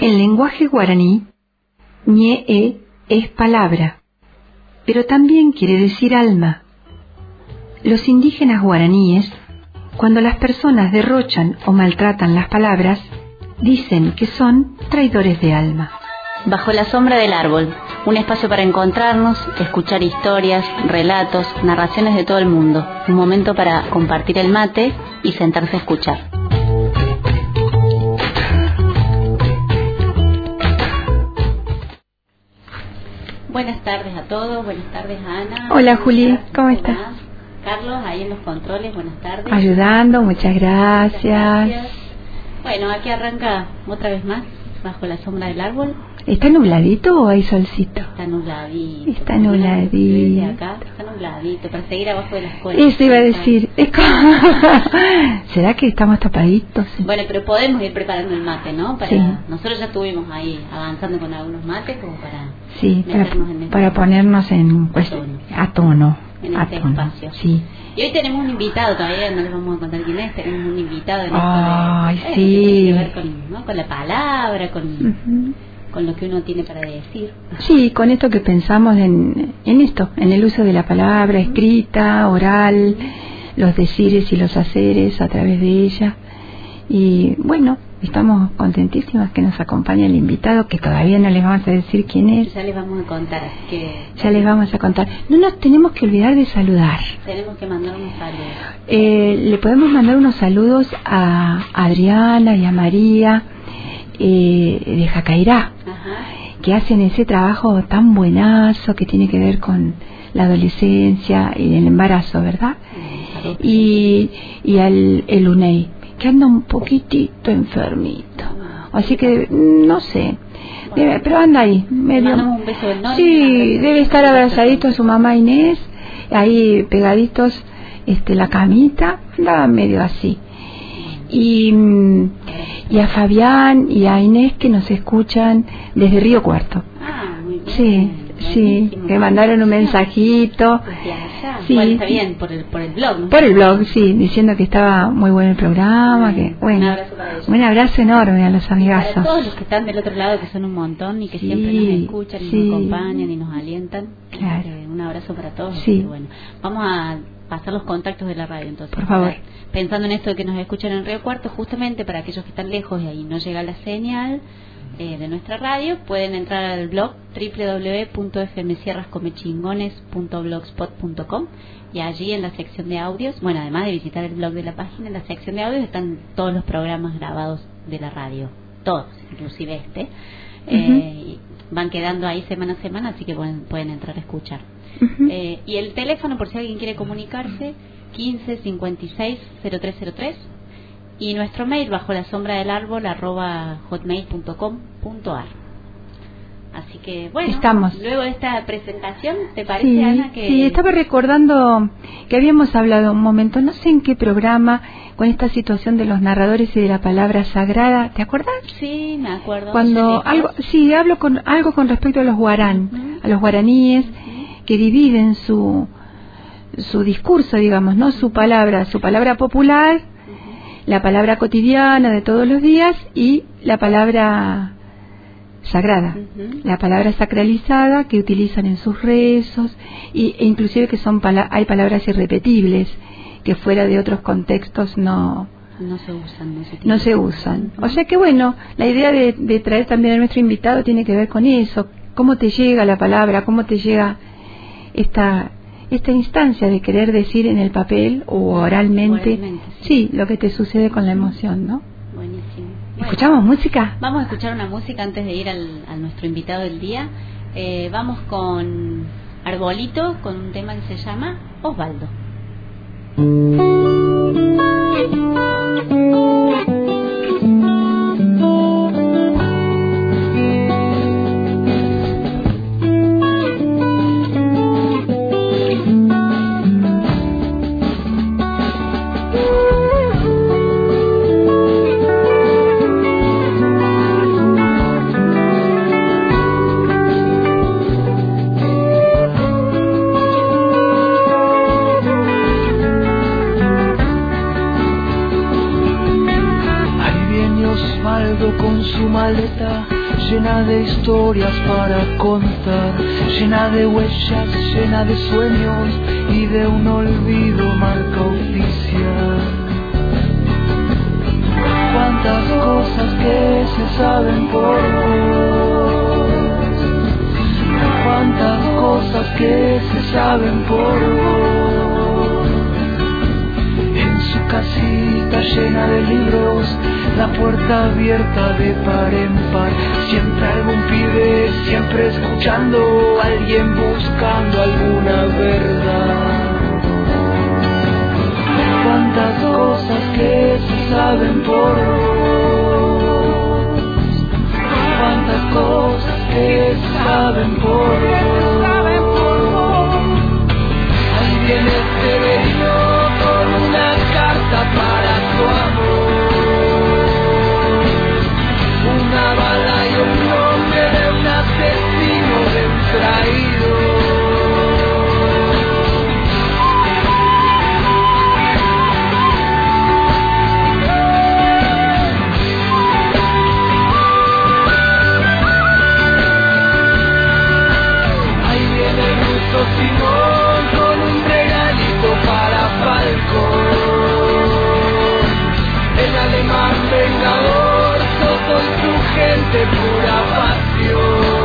En lenguaje guaraní, ñe es palabra, pero también quiere decir alma. Los indígenas guaraníes, cuando las personas derrochan o maltratan las palabras, dicen que son traidores de alma. Bajo la sombra del árbol, un espacio para encontrarnos, escuchar historias, relatos, narraciones de todo el mundo. Un momento para compartir el mate y sentarse a escuchar. Buenas tardes a todos, buenas tardes a Ana. Hola Juli, ¿cómo estás? Carlos, ahí en los controles, buenas tardes. Ayudando, muchas gracias. Bueno, aquí arranca otra vez más, bajo la sombra del árbol. ¿Está nubladito o hay solcito? Está nubladito. Está nubladito. Desde acá está nubladito, para seguir abajo de las cosas. Eso iba a decir. Es como... ¿Será que estamos tapaditos? Bueno, pero podemos ir preparando el mate, ¿no? Sí. Nosotros ya estuvimos ahí avanzando con algunos mates como para... Sí, para ponernos a tono. En este espacio. Sí. Y hoy tenemos un invitado, todavía no les vamos a contar quién es, tenemos un invitado en esto de, sí. que tiene que ver con, ¿no? Con la palabra, con lo que uno tiene para decir. Sí, con esto que pensamos en esto, en el uso de la palabra escrita, oral, los decires y los haceres a través de ella. Y bueno, estamos contentísimas que nos acompañe el invitado, que todavía no les vamos a decir quién es. Ya les vamos a contar, así que... Ya les vamos a contar. No nos tenemos que olvidar de saludar. Tenemos que mandar unos saludos. Le podemos mandar unos saludos a Adriana y a María de Jacairá, que hacen ese trabajo tan buenazo que tiene que ver con la adolescencia y el embarazo, ¿verdad? Y al el UNEI, que anda un poquitito enfermito, así que no sé, pero anda ahí medio. Un beso enorme. Sí, debe estar abrazadito a su mamá Inés, ahí pegaditos, la camita, andaba medio así. Y a Fabián y a Inés, que nos escuchan desde Río Cuarto. Muy bien. Sí, sí, que mandaron un mensajito. Sí, bueno, está bien, por el blog, ¿no? Por el blog, sí, diciendo que estaba muy bueno el programa, que bueno, un abrazo para ellos. Un abrazo enorme a los amigazos. Para todos los que están del otro lado, que son un montón y que siempre nos escuchan y nos acompañan y nos alientan. Claro. Un abrazo para todos. Sí. Bueno, vamos a pasar los contactos de la radio entonces. Por favor. Pensando en esto de que nos escuchan en Río Cuarto, justamente para aquellos que están lejos y ahí no llega la señal de nuestra radio, pueden entrar al blog www.fmsierrascomechingones.blogspot.com y allí en la sección de audios, bueno, además de visitar el blog de la página, en la sección de audios están todos los programas grabados de la radio, todos, inclusive van quedando ahí semana a semana, así que pueden entrar a escuchar. Y el teléfono, por si alguien quiere comunicarse, 15 56 0303, y nuestro mail, bajo la sombra del árbol @hotmail.com.ar. Así que bueno, estamos. Luego de esta presentación, ¿te parece, Ana? Sí, estaba recordando que habíamos hablado un momento, no sé en qué programa, con esta situación de los narradores y de la palabra sagrada, ¿te acuerdas? Sí, me acuerdo. Cuando hablo con algo con respecto a los a los guaraníes, que dividen su discurso, digamos, ¿no? Su palabra popular, la palabra cotidiana de todos los días y la palabra sagrada, la palabra sacralizada que utilizan en sus rezos e inclusive que hay palabras irrepetibles que fuera de otros contextos no se usan. O sea que bueno, la idea de traer también a nuestro invitado tiene que ver con eso, cómo te llega la palabra, cómo te llega esta instancia de querer decir en el papel o oralmente, sí, lo que te sucede con la emoción, ¿no? Buenísimo. ¿Escuchamos música? Vamos a escuchar una música antes de ir a nuestro invitado del día. Vamos con Arbolito, con un tema que se llama Osvaldo. con su maleta llena de historias para contar, llena de huellas, llena de sueños y de un olvido marca oficial. Cuántas cosas que se saben por vos, cuántas cosas que se saben por vos. En su casita llena de libros, la puerta abierta de par en par, siempre algún pibe, siempre escuchando, alguien buscando alguna verdad. Cuántas cosas que se saben por vos, cuántas cosas que se saben por vos. Ahí viene Severino con una carta para tu amor, una bala y un nombre de un asesino, de un traidor. Simón con un regalito para Falcón, el alemán vengador, todo y su gente pura pasión.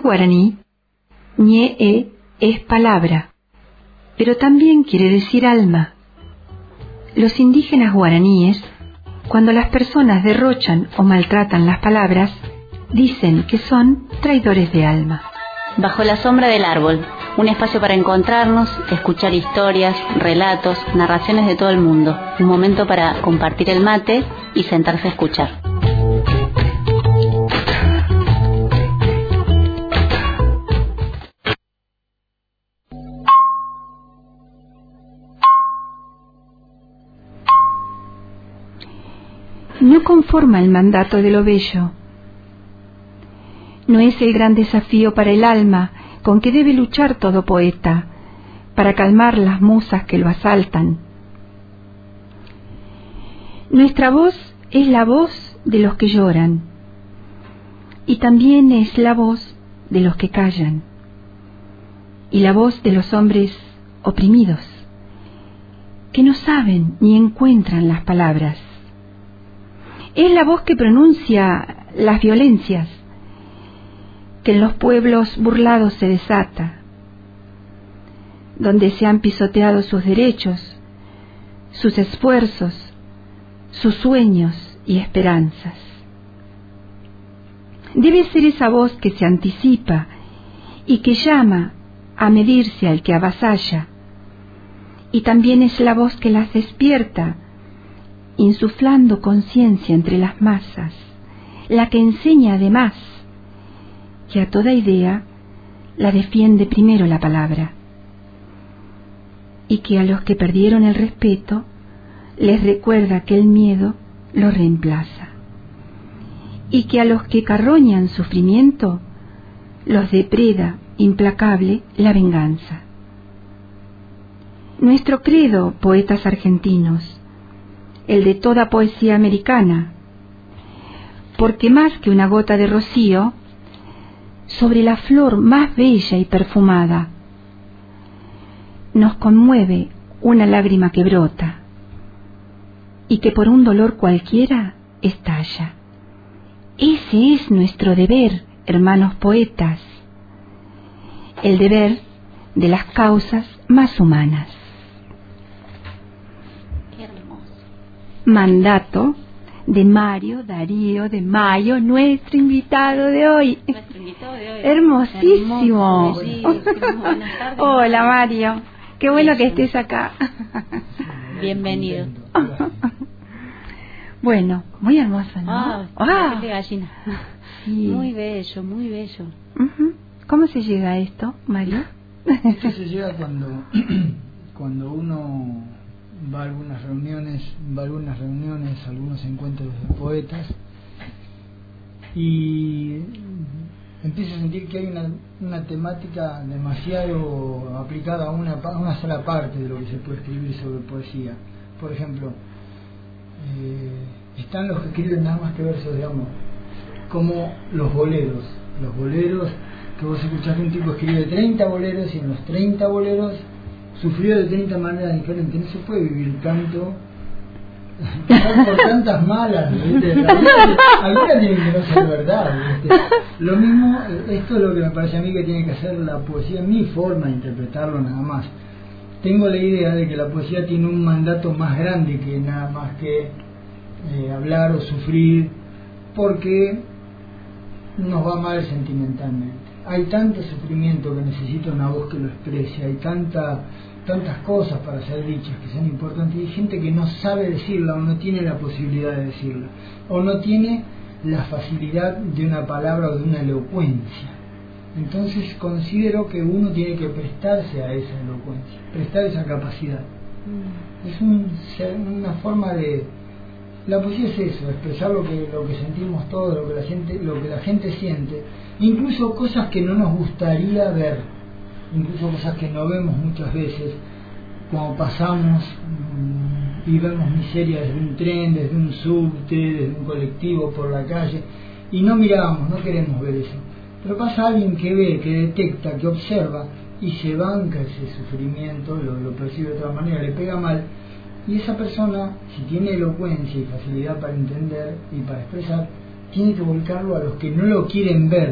guaraní, ñe es palabra, pero también quiere decir alma. Los indígenas guaraníes, cuando las personas derrochan o maltratan las palabras, dicen que son traidores de alma. Bajo la sombra del árbol, un espacio para encontrarnos, escuchar historias, relatos, narraciones de todo el mundo. Un momento para compartir el mate y sentarse a escuchar. No conforma el mandato de lo bello. No es el gran desafío para el alma con que debe luchar todo poeta, para calmar las musas que lo asaltan. Nuestra voz es la voz de los que lloran, y también es la voz de los que callan, y la voz de los hombres oprimidos, que no saben ni encuentran las palabras. Es la voz que pronuncia las violencias, que en los pueblos burlados se desata, donde se han pisoteado sus derechos, sus esfuerzos, sus sueños y esperanzas. Debe ser esa voz que se anticipa y que llama a medirse al que avasalla, y también es la voz que las despierta, insuflando conciencia entre las masas, la que enseña además que a toda idea la defiende primero la palabra, y que a los que perdieron el respeto les recuerda que el miedo lo reemplaza, y que a los que carroñan sufrimiento los depreda implacable la venganza. Nuestro credo, poetas argentinos, el de toda poesía americana, porque más que una gota de rocío, sobre la flor más bella y perfumada, nos conmueve una lágrima que brota y que por un dolor cualquiera estalla. Ese es nuestro deber, hermanos poetas, el deber de las causas más humanas. Mandato de Mario Darío de Mayo, nuestro invitado de hoy. Hermosísimo. Hola Mario, qué bueno que estés acá. Bienvenido. Bueno, muy hermoso, ¿no? De gallina. Sí. Muy bello, muy bello. ¿Cómo se llega a esto, Mario? Esto se llega cuando uno va a algunas reuniones, algunos encuentros de poetas, y empieza a sentir que hay una temática demasiado aplicada a una sola parte de lo que se puede escribir sobre poesía. Por ejemplo, están los que escriben nada más que versos de amor, como los boleros que vos escuchás que un tipo escribe 30 boleros y en los 30 boleros sufrió de 30 maneras diferentes. No se puede vivir tanto, pasar por tantas malas, ¿viste? Algunas tienen que no ser verdad, ¿viste? Lo mismo, esto es lo que me parece a mí que tiene que hacer la poesía, mi forma de interpretarlo nada más. Tengo la idea de que la poesía tiene un mandato más grande que nada más que hablar o sufrir, porque nos va mal sentimentalmente. Hay tanto sufrimiento que necesita una voz que lo exprese, hay tantas cosas para ser dichas que son importantes, y hay gente que no sabe decirla o no tiene la posibilidad de decirla, o no tiene la facilidad de una palabra o de una elocuencia. Entonces considero que uno tiene que prestarse a esa elocuencia, prestar esa capacidad. Es una forma de... La poesía es eso, expresar lo que sentimos todos, lo que la gente siente, incluso cosas que no nos gustaría ver, incluso cosas que no vemos muchas veces, como pasamos y vemos miseria desde un tren, desde un subte, desde un colectivo, por la calle, y no miramos, no queremos ver eso. Pero pasa alguien que ve, que detecta, que observa y se banca ese sufrimiento, lo percibe de otra manera, le pega mal, y esa persona, si tiene elocuencia y facilidad para entender y para expresar, tiene que volcarlo a los que no lo quieren ver,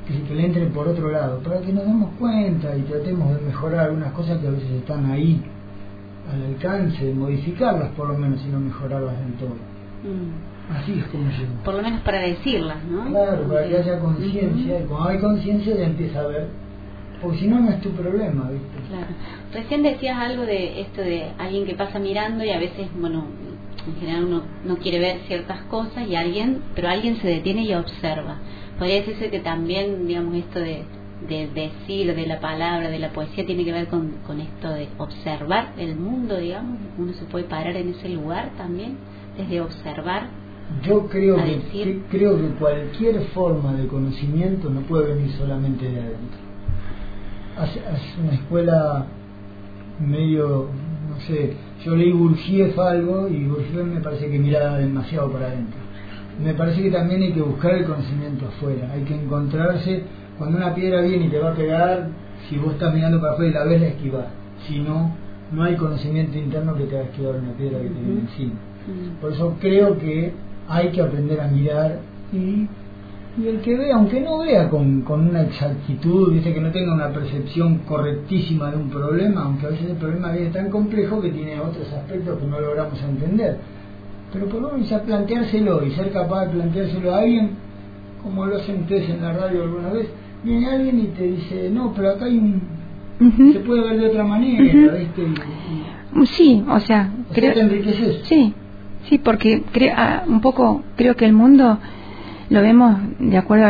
que le entre por otro lado, para que nos demos cuenta y tratemos de mejorar algunas cosas que a veces están ahí al alcance, modificarlas por lo menos y no mejorarlas del todo. Así es como yo. Por lo menos para decirlas, ¿no? Claro, para que haya conciencia, y cuando hay conciencia ya empieza a ver, porque si no, no es tu problema, ¿viste? Claro. Recién decías algo de esto de alguien que pasa mirando y a veces, bueno, en general uno no quiere ver ciertas cosas pero alguien se detiene y observa. Podría decirse que también, digamos, esto de decir, de la palabra, de la poesía, tiene que ver con esto de observar el mundo, digamos. Uno se puede parar en ese lugar también, desde observar. Yo creo que cualquier forma de conocimiento no puede venir solamente de adentro. Hace una escuela medio, no sé, yo leí Gurdjieff algo y Gurdjieff me parece que miraba demasiado para adentro. Me parece que también hay que buscar el conocimiento afuera, hay que encontrarse. Cuando una piedra viene y te va a pegar, si vos estás mirando para afuera y la ves, la esquivás. Si no, no hay conocimiento interno que te haga esquivar una piedra que te viene encima. Por eso creo que hay que aprender a mirar y el que vea, aunque no vea con una exactitud, dice que no tenga una percepción correctísima de un problema, aunque a veces el problema viene tan complejo que tiene otros aspectos que no logramos entender, pero por lo menos ya planteárselo y ser capaz de planteárselo a alguien, como lo hacen ustedes en la radio alguna vez. Viene alguien y te dice, no, pero acá hay se puede ver de otra manera, ¿viste? Sí, o sea, creo, te enriqueces. Sí, porque un poco creo que el mundo lo vemos de acuerdo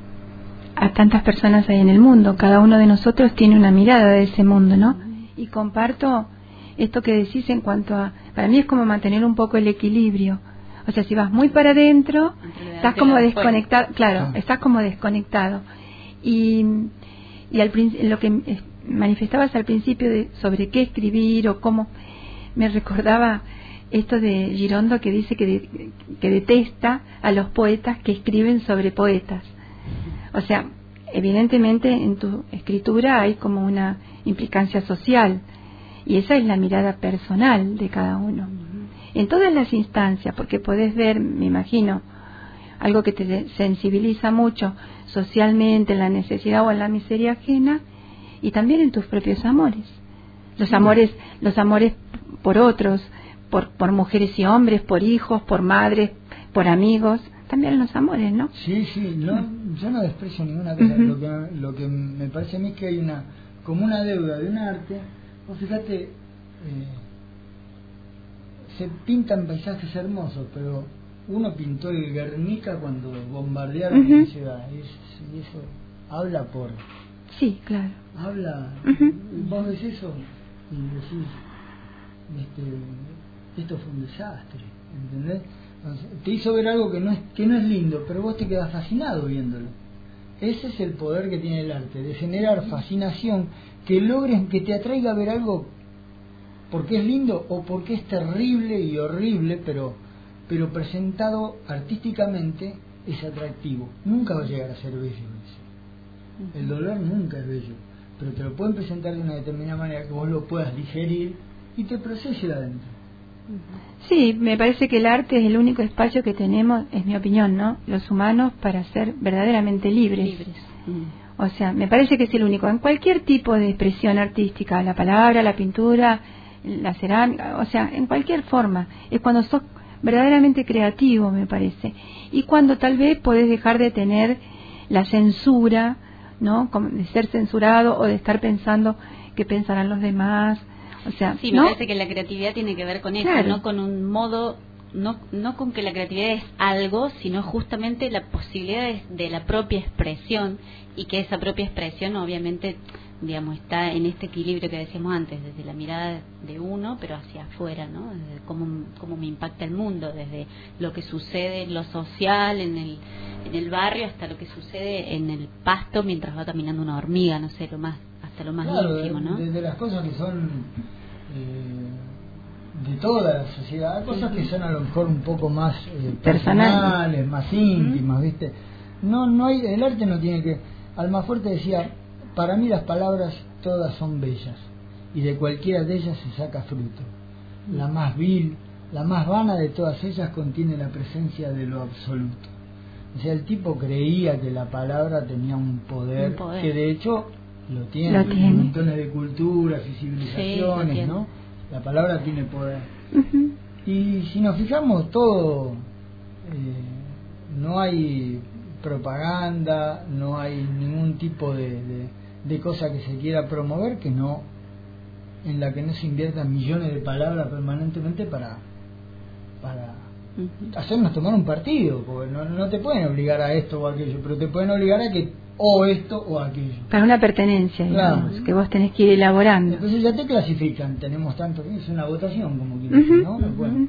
a tantas personas hay en el mundo. Cada uno de nosotros tiene una mirada de ese mundo, ¿no? Y comparto esto que decís en cuanto a, para mí es como mantener un poco el equilibrio. O sea, si vas muy para adentro, estás como desconectado, claro, estás como desconectado. Y lo que manifestabas al principio sobre qué escribir o cómo, me recordaba esto de Girondo, que dice que detesta a los poetas que escriben sobre poetas. O sea, evidentemente en tu escritura hay como una implicancia social y esa es la mirada personal de cada uno en todas las instancias, porque podés ver, me imagino, algo que te sensibiliza mucho socialmente, en la necesidad o en la miseria ajena, y también en tus propios amores, los amores por otros, por mujeres y hombres, por hijos, por madres, por amigos, también los amores, ¿no? Sí, yo no desprecio ninguna cosa. Lo que me parece a mí es que hay como una deuda de un arte. Vos fíjate, se pintan paisajes hermosos, pero uno pintó el Guernica cuando bombardearon la ciudad, y eso habla por... Sí, claro. Habla, vos ves eso y decís, esto fue un desastre, ¿entendés? Entonces, te hizo ver algo que no es lindo, pero vos te quedás fascinado viéndolo. Ese es el poder que tiene el arte, de generar fascinación, que logres que te atraiga a ver algo porque es lindo o porque es terrible y horrible, pero presentado artísticamente es atractivo. Nunca va a llegar a ser bello eso. El dolor nunca es bello, pero te lo pueden presentar de una determinada manera que vos lo puedas digerir y te procese adentro. Sí, me parece que el arte es el único espacio que tenemos, es mi opinión, ¿no?, los humanos, para ser verdaderamente libres. O sea, me parece que es el único, en cualquier tipo de expresión artística, la palabra, la pintura, la cerámica, o sea, en cualquier forma, es cuando sos verdaderamente creativo, me parece, y cuando tal vez podés dejar de tener la censura, ¿no?, como de ser censurado o de estar pensando qué pensarán los demás. O sea, sí, me parece que la creatividad tiene que ver con eso, claro, no con un modo, no con que la creatividad es algo, sino justamente la posibilidad de la propia expresión, y que esa propia expresión obviamente, digamos, está en este equilibrio que decíamos antes, desde la mirada de uno, pero hacia afuera, ¿no? Desde cómo me impacta el mundo, desde lo que sucede en lo social, en el barrio, hasta lo que sucede en el pasto mientras va caminando una hormiga, no sé, hasta lo más claro, íntimo, ¿no? Desde las cosas que son de toda la sociedad, cosas que son a lo mejor un poco más personales, más íntimas, ¿viste? No hay, el arte no tiene que... Almafuerte decía, para mí las palabras todas son bellas, y de cualquiera de ellas se saca fruto. La más vil, la más vana de todas ellas contiene la presencia de lo absoluto. O sea, el tipo creía que la palabra tenía un poder. Que de hecho lo tiene. En montones de culturas y civilizaciones, sí, ¿no? La palabra tiene poder. Y si nos fijamos, todo, no hay propaganda, no hay ningún tipo de cosa que se quiera promover en la que no se inviertan millones de palabras permanentemente para hacernos tomar un partido, porque no te pueden obligar a esto o a aquello, pero te pueden obligar a que o esto o aquello. Para una pertenencia, digamos, claro, que vos tenés que ir elaborando. Entonces ya te clasifican, tenemos tanto, es una votación, como quieres decir, ¿no? Bueno.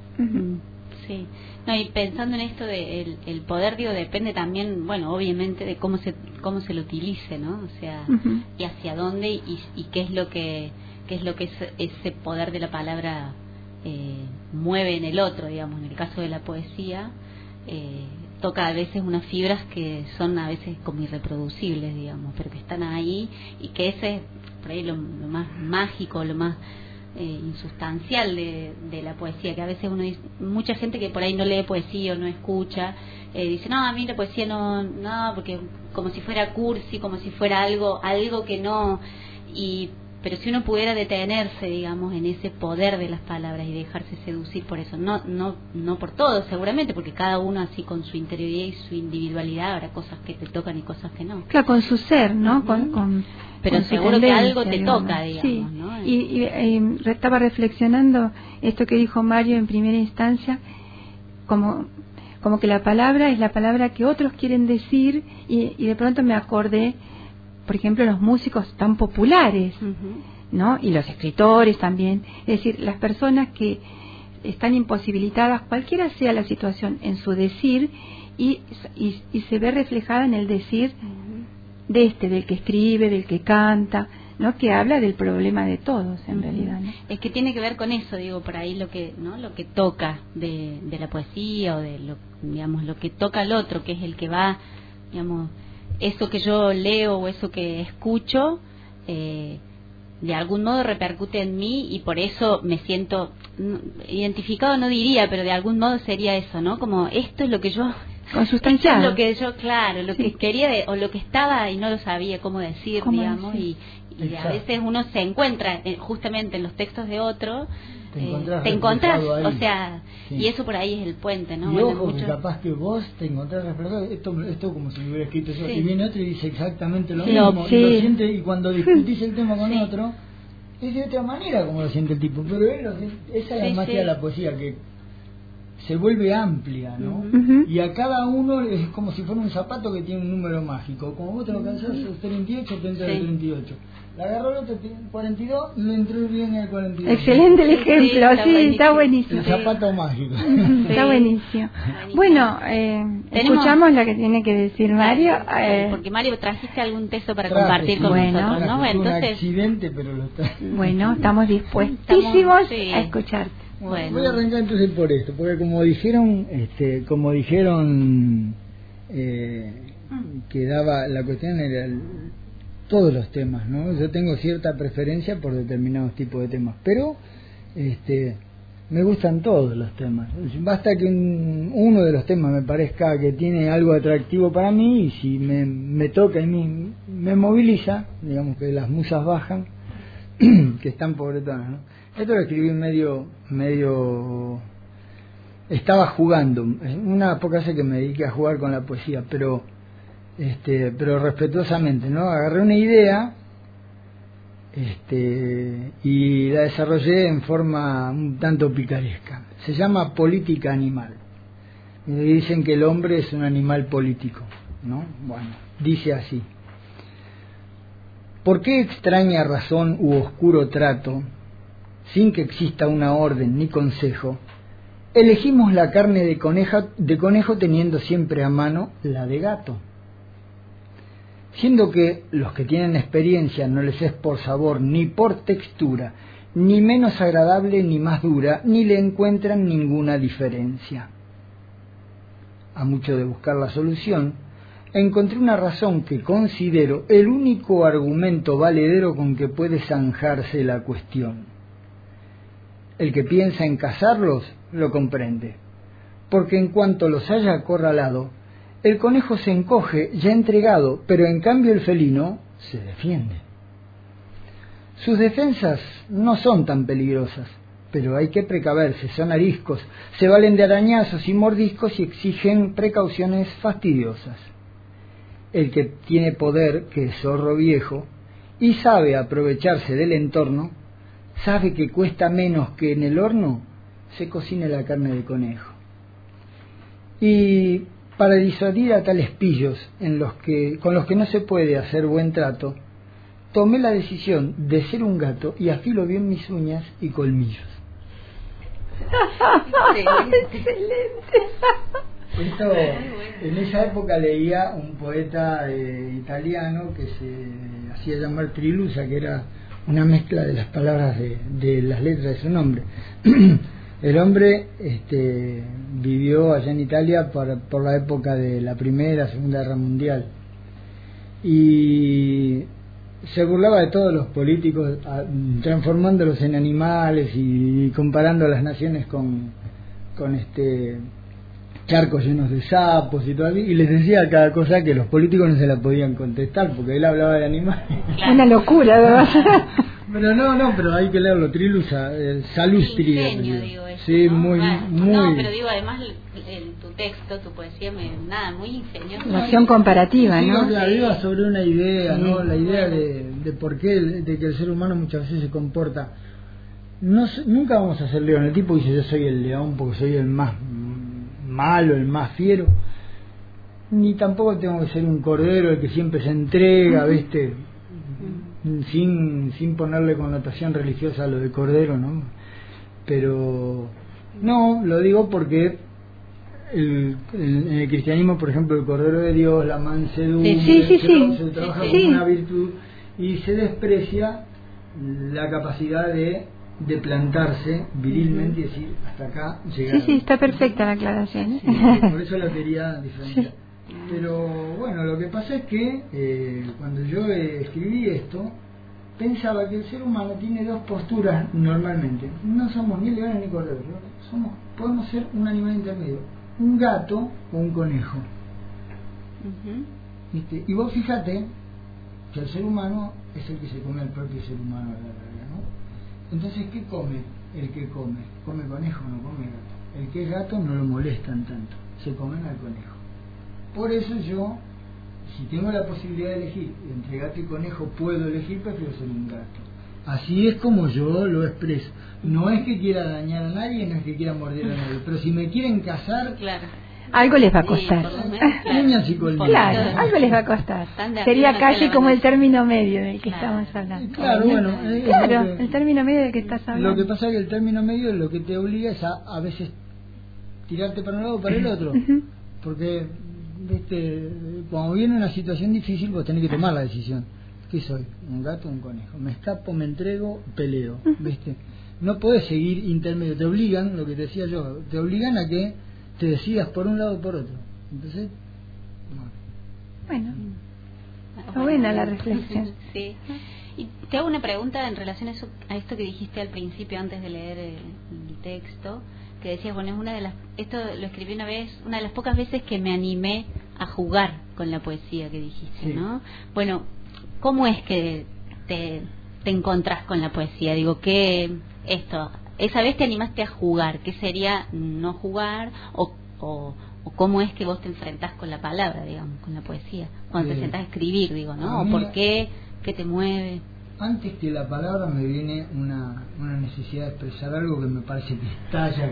Sí. No, y pensando en esto de el poder, digo, depende también, bueno, obviamente de cómo se lo utilice, ¿no? O sea, y hacia dónde y qué es lo que ese poder de la palabra mueve en el otro, digamos. En el caso de la poesía, toca a veces unas fibras que son a veces como irreproducibles, digamos, pero que están ahí, y que ese es por ahí lo más mágico, lo más insustancial de la poesía, que a veces uno dice, mucha gente que por ahí no lee poesía o no escucha, dice, no, a mí la poesía no, porque como si fuera cursi, como si fuera algo que no, pero si uno pudiera detenerse, digamos, en ese poder de las palabras y dejarse seducir por eso, no por todo, seguramente, porque cada uno así con su interioridad y su individualidad habrá cosas que te tocan y cosas que no. Claro, con su ser, ¿no? Pero con seguro que algo te toca, digamos, sí. ¿no? Y estaba reflexionando esto que dijo Mario en primera instancia, como que la palabra es la palabra que otros quieren decir, y de pronto me acordé, por ejemplo, los músicos tan populares, ¿no? Y los escritores también. Es decir, las personas que están imposibilitadas, cualquiera sea la situación, en su decir, y se ve reflejada en el decir del que escribe, del que canta, ¿no? Que habla del problema de todos, en realidad, ¿no? Es que tiene que ver con eso, digo, por ahí lo que toca de la poesía, o de lo que toca al otro, que es el que va, digamos, eso que yo leo o eso que escucho, de algún modo repercute en mí, y por eso me siento identificado, no diría, pero de algún modo sería eso, ¿no? Como esto es lo que yo... Consustanciado. Esto es lo que yo, claro, lo que quería o lo que estaba y no lo sabía cómo decir, digamos, y a veces uno se encuentra justamente en los textos de otro, te encontrás, o sea, sí. Y eso por ahí es el puente, ¿no? Y bueno, ojo, que capaz que vos te encontrás reflejado, esto como si lo hubiera escrito yo, y viene otro y dice exactamente lo mismo, y lo siente, y cuando discutís el tema con otro, es de otra manera como lo siente el tipo, pero esa es la magia de la poesía, que se vuelve amplia, ¿no? Y a cada uno es como si fuera un zapato que tiene un número mágico. Como vos te lo calzás, 38, te entra el 38. La agarró el otro, 42, le entró bien el 42. Excelente el ejemplo, está buenísimo. El zapato mágico. Está buenísimo. Bueno, escuchamos lo que tiene que decir Mario. Porque Mario, trajiste algún texto para compartir con nosotros, ¿no? Entonces, un accidente, pero lo traje. Bueno, estamos dispuestísimos a escucharte. Bueno. Voy a arrancar entonces por esto, porque como dijeron que daba la cuestión era todos los temas, ¿no? Yo tengo cierta preferencia por determinados tipos de temas, pero me gustan todos los temas. Basta que uno de los temas me parezca que tiene algo atractivo para mí, y si me toca y me moviliza, digamos que las musas bajan, que están pobretonas, ¿no? Esto lo escribí medio estaba jugando, una poca vez que me dediqué a jugar con la poesía, pero respetuosamente, ¿no? Agarré una idea y la desarrollé en forma un tanto picaresca. Se llama Política Animal. Y dicen que el hombre es un animal político, ¿no? Bueno, dice así: ¿por qué extraña razón u oscuro trato, sin que exista una orden ni consejo, elegimos la carne de conejo teniendo siempre a mano la de gato? Siendo que los que tienen experiencia no les es por sabor ni por textura, ni menos agradable ni más dura, ni le encuentran ninguna diferencia. A mucho de buscar la solución, encontré una razón que considero el único argumento valedero con que puede zanjarse la cuestión. El que piensa en cazarlos lo comprende, porque en cuanto los haya acorralado, el conejo se encoge ya entregado, pero en cambio el felino se defiende. Sus defensas no son tan peligrosas, pero hay que precaverse, son ariscos, se valen de arañazos y mordiscos y exigen precauciones fastidiosas. El que tiene poder, que es zorro viejo, y sabe aprovecharse del entorno, sabe que cuesta menos que en el horno se cocine la carne de conejo. Y para disuadir a tales pillos con los que no se puede hacer buen trato, tomé la decisión de ser un gato y afilo bien mis uñas y colmillos. Excelente. Esto, en esa época leía un poeta italiano que se hacía llamar Trilusa, que era una mezcla de las palabras de las letras de su nombre. El hombre vivió allá en Italia por la época de la Primera, Segunda Guerra Mundial, y se burlaba de todos los políticos, transformándolos en animales y comparando a las naciones con charcos llenos de sapos y todo, y les decía cada cosa que los políticos no se la podían contestar porque él hablaba de animales. Una locura, ¿verdad? Pero pero hay que leerlo. Trilusa, Salustri. Digo eso, sí, ¿no? muy. No, pero digo, además tu texto, tu poesía, muy ingenioso. La acción comparativa, sí, ¿no? Claro, iba sobre una idea, ¿no? La idea de por qué, de que el ser humano muchas veces se comporta. Nunca vamos a ser león. El tipo dice, yo soy el león porque soy el más malo, el más fiero. Ni tampoco tengo que ser un cordero el que siempre se entrega, ¿viste? Sin ponerle connotación religiosa a lo de cordero, ¿no? Pero no, lo digo porque en el cristianismo, por ejemplo, el cordero de Dios, la mansedumbre, se trabaja como una virtud y se desprecia la capacidad de plantarse virilmente y decir, hasta acá llegar. Sí, está perfecta la aclaración. Sí, por eso lo quería diferenciar. Sí. Pero bueno, lo que pasa es que cuando yo escribí esto, pensaba que el ser humano tiene dos posturas normalmente. No somos ni leones ni corderos, podemos ser un animal intermedio, un gato o un conejo. ¿Viste? Y vos fíjate que el ser humano es el que se come al propio ser humano de la realidad, ¿no? Entonces, ¿qué come el que come? ¿Come conejo o no come gato? El que es gato no lo molestan tanto, se comen al conejo. Por eso yo, si tengo la posibilidad de elegir entre gato y conejo, puedo elegir, prefiero ser un gato. Así es como yo lo expreso. No es que quiera dañar a nadie, no es que quiera morder a nadie, pero si me quieren cazar... Claro. Algo les va a costar. Uñas y colmillos. Claro, algo les va a costar. Sería casi como el término medio del que estamos hablando. Claro, bueno. Claro, el término medio del que estás hablando. Lo que pasa es que el término medio lo que te obliga es a veces tirarte para un lado o para el otro. Porque cuando viene una situación difícil vos tenés que tomar la decisión. ¿Qué soy? ¿Un gato o un conejo? ¿Me escapo, me entrego, peleo? ¿Viste? No podés seguir intermedio. Te obligan, lo que te decía yo, te obligan a que te decidas por un lado o por otro. Entonces, bueno, está buena la reflexión. Sí. Y te hago una pregunta en relación a esto que dijiste al principio antes de leer el texto, que decías, bueno, esto lo escribí una vez, una de las pocas veces que me animé a jugar con la poesía que dijiste, sí. ¿No? Bueno, ¿cómo es que te encontrás con la poesía? Digo, ¿qué esa vez te animaste a jugar? ¿Qué sería no jugar? O cómo es que vos te enfrentás con la palabra, digamos, con la poesía? Cuando te sentás a escribir, digo, ¿no? ¿O por qué? ¿Qué te mueve? Antes que la palabra me viene una necesidad de expresar algo que me parece que estalla,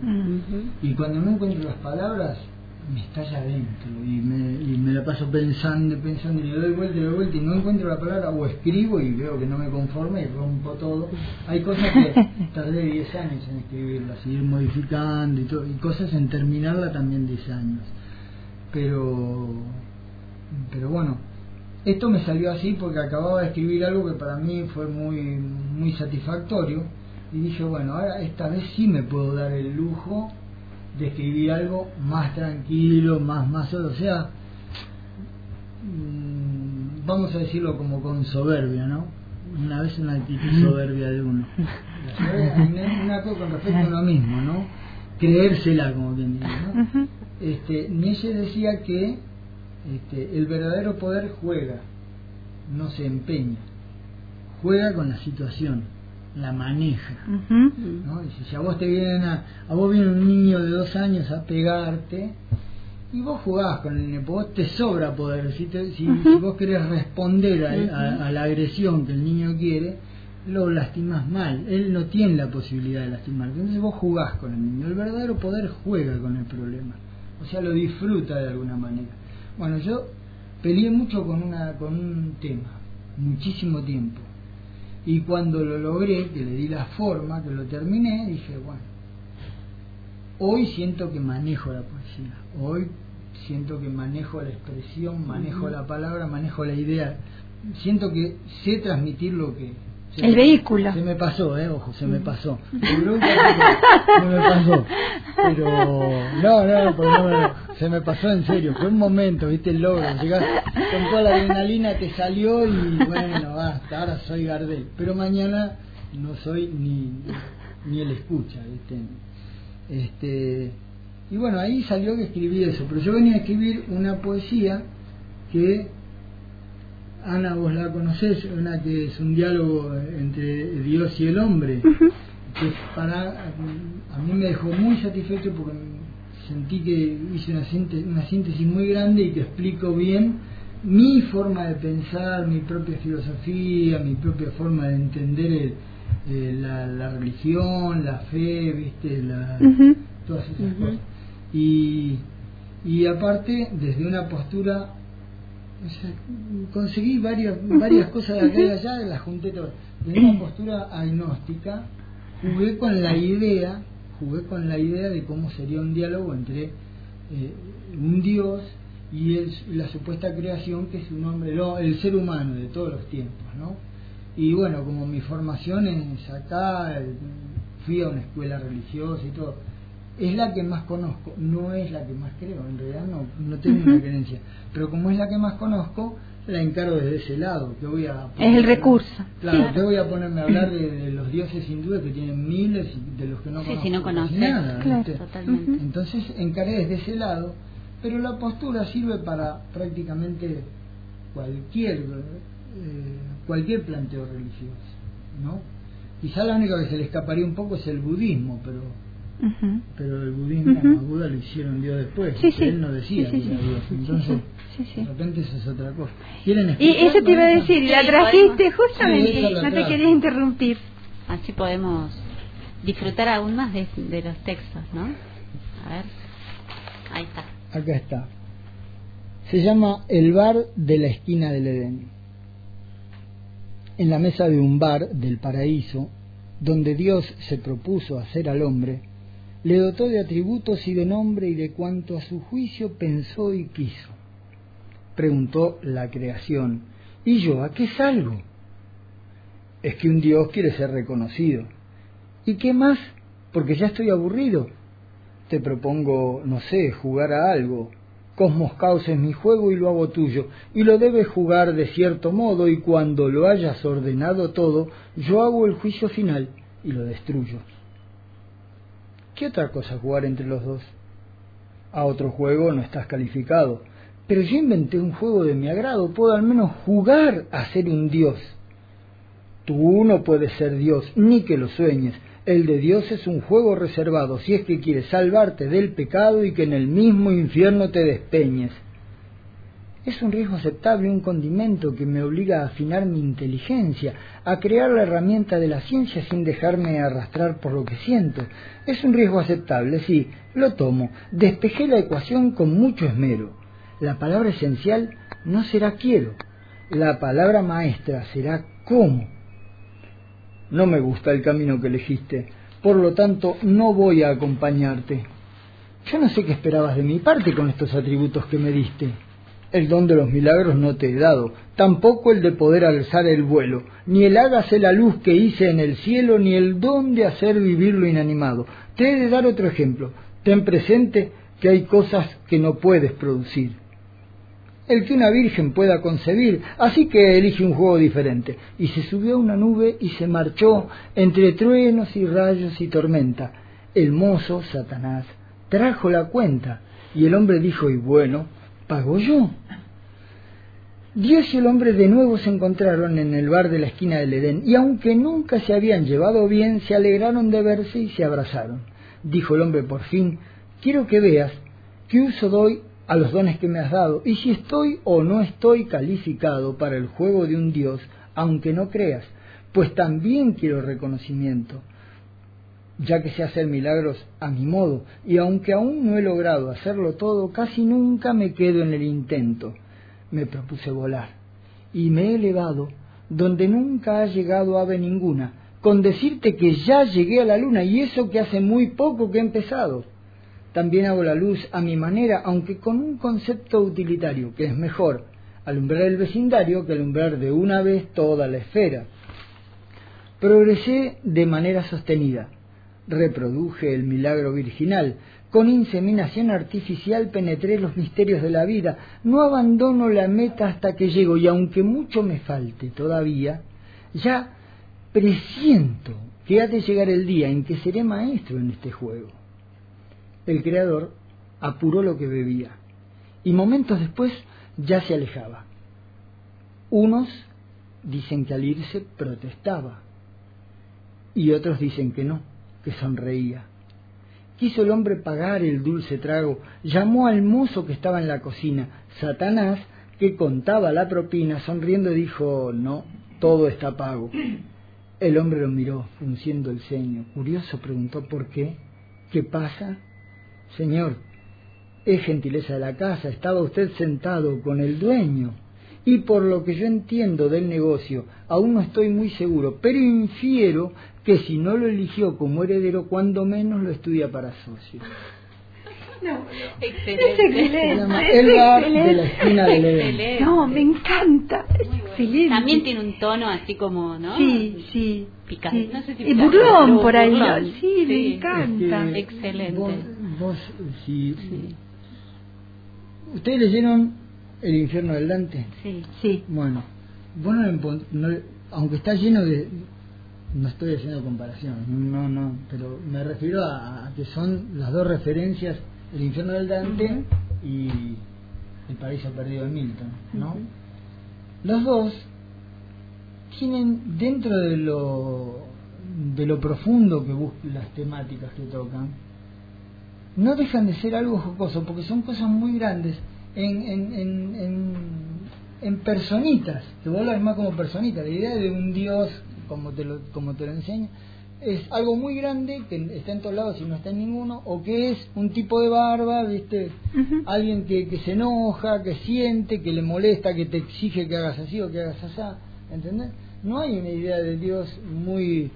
y cuando no encuentro las palabras, me estalla adentro y me la paso pensando y le doy vuelta y no encuentro la palabra, o escribo y veo que no me conforme y rompo todo. Hay cosas que tardé 10 años en escribirlas, ir modificando y todo, y cosas en terminarla también 10 años. Pero bueno, esto me salió así porque acababa de escribir algo que para mí fue muy satisfactorio, y dije, bueno, ahora esta vez sí me puedo dar el lujo de escribir algo más tranquilo, más solo, o sea, vamos a decirlo como con soberbia, ¿no? Una vez una actitud soberbia de uno. Una cosa con respecto a uno mismo, ¿no? creérsela, como quien dice, ¿no? Nietzsche decía que el verdadero poder juega, no se empeña, juega con la situación, la maneja, ¿no? Dice, si a vos viene un niño de 2 años a pegarte y vos jugás con el nene, vos te sobra poder, si vos querés responder a la agresión que el niño quiere, lo lastimás mal, él no tiene la posibilidad de lastimar, entonces vos jugás con el niño, el verdadero poder juega con el problema, o sea, lo disfruta de alguna manera. Bueno, yo peleé mucho con un tema, muchísimo tiempo, y cuando lo logré, que le di la forma, que lo terminé, dije, bueno, hoy siento que manejo la poesía, hoy siento que manejo la expresión, manejo la palabra, manejo la idea, siento que sé transmitir lo que... El vehículo. Se me pasó, ojo, se me pasó. Se me pasó. Pero, no, se me pasó en serio. Fue un momento, viste, el logro. Llegás con toda la adrenalina, te salió y bueno, basta, ahora soy Gardel. Pero mañana no soy ni el escucha, viste. Y bueno, ahí salió que escribí eso. Pero yo venía a escribir una poesía que... Ana, vos la conocés, una que es un diálogo entre Dios y el hombre, que a mí me dejó muy satisfecho porque sentí que hice una síntesis muy grande y que explico bien mi forma de pensar, mi propia filosofía, mi propia forma de entender la religión, la fe, ¿viste? Todas esas cosas. Y aparte, desde una postura... O sea, conseguí varias cosas de acá y allá, las junté todas. De una postura agnóstica, jugué con la idea de cómo sería un diálogo entre un Dios y la supuesta creación que es un hombre, el ser humano de todos los tiempos, ¿no? Y bueno, como mi formación es acá, fui a una escuela religiosa y todo, es la que más conozco, no es la que más creo, en realidad no tengo una creencia, pero como es la que más conozco, la encaro desde ese lado, que voy a poner, es el recurso. Claro, que voy a ponerme a hablar de los dioses hindúes que tienen miles y de los que no conozco si no conoces, nada, claro, totalmente. Entonces encaré desde ese lado, pero la postura sirve para prácticamente cualquier planteo religioso, ¿no? Quizá la única que se le escaparía un poco es el budismo, pero el budismo a Buda lo hicieron Dios después, él no decía que era Dios, entonces de repente eso es otra cosa. ¿Quieren y eso te iba a decir, la trajiste justamente, sí, no te quería interrumpir. Así podemos disfrutar aún más de los textos, ¿no? A ver, ahí está. Acá está. Se llama El bar de la esquina del Edén. En la mesa de un bar del paraíso, donde Dios se propuso hacer al hombre, le dotó de atributos y de nombre y de cuanto a su juicio pensó y quiso. Preguntó la creación, ¿y yo a qué salgo? Es que un Dios quiere ser reconocido. ¿Y qué más? Porque ya estoy aburrido. Te propongo, no sé, jugar a algo. Cosmos Caos es mi juego y lo hago tuyo, y lo debes jugar de cierto modo, y cuando lo hayas ordenado todo, yo hago el juicio final y lo destruyo. ¿Qué otra cosa jugar entre los dos? A otro juego no estás calificado, pero yo inventé un juego de mi agrado, puedo al menos jugar a ser un dios. Tú no puedes ser Dios, ni que lo sueñes. El de Dios es un juego reservado, si es que quieres salvarte del pecado y que en el mismo infierno te despeñes. Es un riesgo aceptable, un condimento que me obliga a afinar mi inteligencia, a crear la herramienta de la ciencia sin dejarme arrastrar por lo que siento. Es un riesgo aceptable, sí, lo tomo. Despejé la ecuación con mucho esmero. La palabra esencial no será quiero, la palabra maestra será cómo. No me gusta el camino que elegiste, por lo tanto no voy a acompañarte. Yo no sé qué esperabas de mi parte con estos atributos que me diste. El don de los milagros no te he dado, tampoco el de poder alzar el vuelo, ni el hágase la luz que hice en el cielo, ni el don de hacer vivir lo inanimado. Te he de dar otro ejemplo. Ten presente que hay cosas que no puedes producir. El que una virgen pueda concebir, así que elige un juego diferente. Y se subió a una nube y se marchó entre truenos y rayos y tormenta. El mozo, Satanás, trajo la cuenta, y el hombre dijo, y bueno, pago yo. Dios y el hombre de nuevo se encontraron en el bar de la esquina del Edén, y aunque nunca se habían llevado bien, se alegraron de verse y se abrazaron. Dijo el hombre por fin, quiero que veas qué uso doy a los dones que me has dado, y si estoy o no estoy calificado para el juego de un Dios, aunque no creas, pues también quiero reconocimiento, ya que sé hacer milagros a mi modo, y aunque aún no he logrado hacerlo todo, casi nunca me quedo en el intento. Me propuse volar, y me he elevado donde nunca ha llegado ave ninguna, con decirte que ya llegué a la luna, y eso que hace muy poco que he empezado. También hago la luz a mi manera, aunque con un concepto utilitario, que es mejor alumbrar el vecindario que alumbrar de una vez toda la esfera. Progresé de manera sostenida, reproduje el milagro virginal, con inseminación artificial penetré los misterios de la vida, no abandono la meta hasta que llego, y aunque mucho me falte todavía, ya presiento que ha de llegar el día en que seré maestro en este juego. El Creador apuró lo que bebía, y momentos después ya se alejaba. Unos dicen que al irse protestaba, y otros dicen que no, que sonreía. Quiso el hombre pagar el dulce trago, llamó al mozo que estaba en la cocina. Satanás, que contaba la propina, sonriendo dijo, no, todo está pago. El hombre lo miró, frunciendo el ceño. Curioso preguntó, ¿por qué? ¿Qué pasa? Señor, es gentileza de la casa, estaba usted sentado con el dueño, y por lo que yo entiendo del negocio, aún no estoy muy seguro, pero infiero que si no lo eligió como heredero, cuando menos lo estudia para socio. No, Excelente. Se llama El bar de la esquina del Edén. Excelente. no, me encanta, es excelente. También tiene un tono así como, ¿no? Sí, sí. Picante. Sí. No sé si Y picante, burlón pero por ahí, burlón. ¿no? Sí, me encanta. Es que Excelente. Vos si ¿ustedes leyeron El infierno del Dante? Sí. Sí. Bueno, vos aunque está lleno de... No estoy haciendo comparaciones, no, pero me refiero a que son las dos referencias, El infierno del Dante y El paraíso perdido de Milton, ¿no? Los dos tienen, dentro de lo profundo que buscan las temáticas que tocan, no dejan de ser algo jocoso, porque son cosas muy grandes en personitas, que vos lo ves más como personitas. La idea de un Dios, como te lo enseña, es algo muy grande que está en todos lados y no está en ninguno, o que es un tipo de barba, ¿viste? Alguien que se enoja, que siente, que le molesta, que te exige que hagas así o que hagas así, ¿entendés? No hay una idea de Dios muy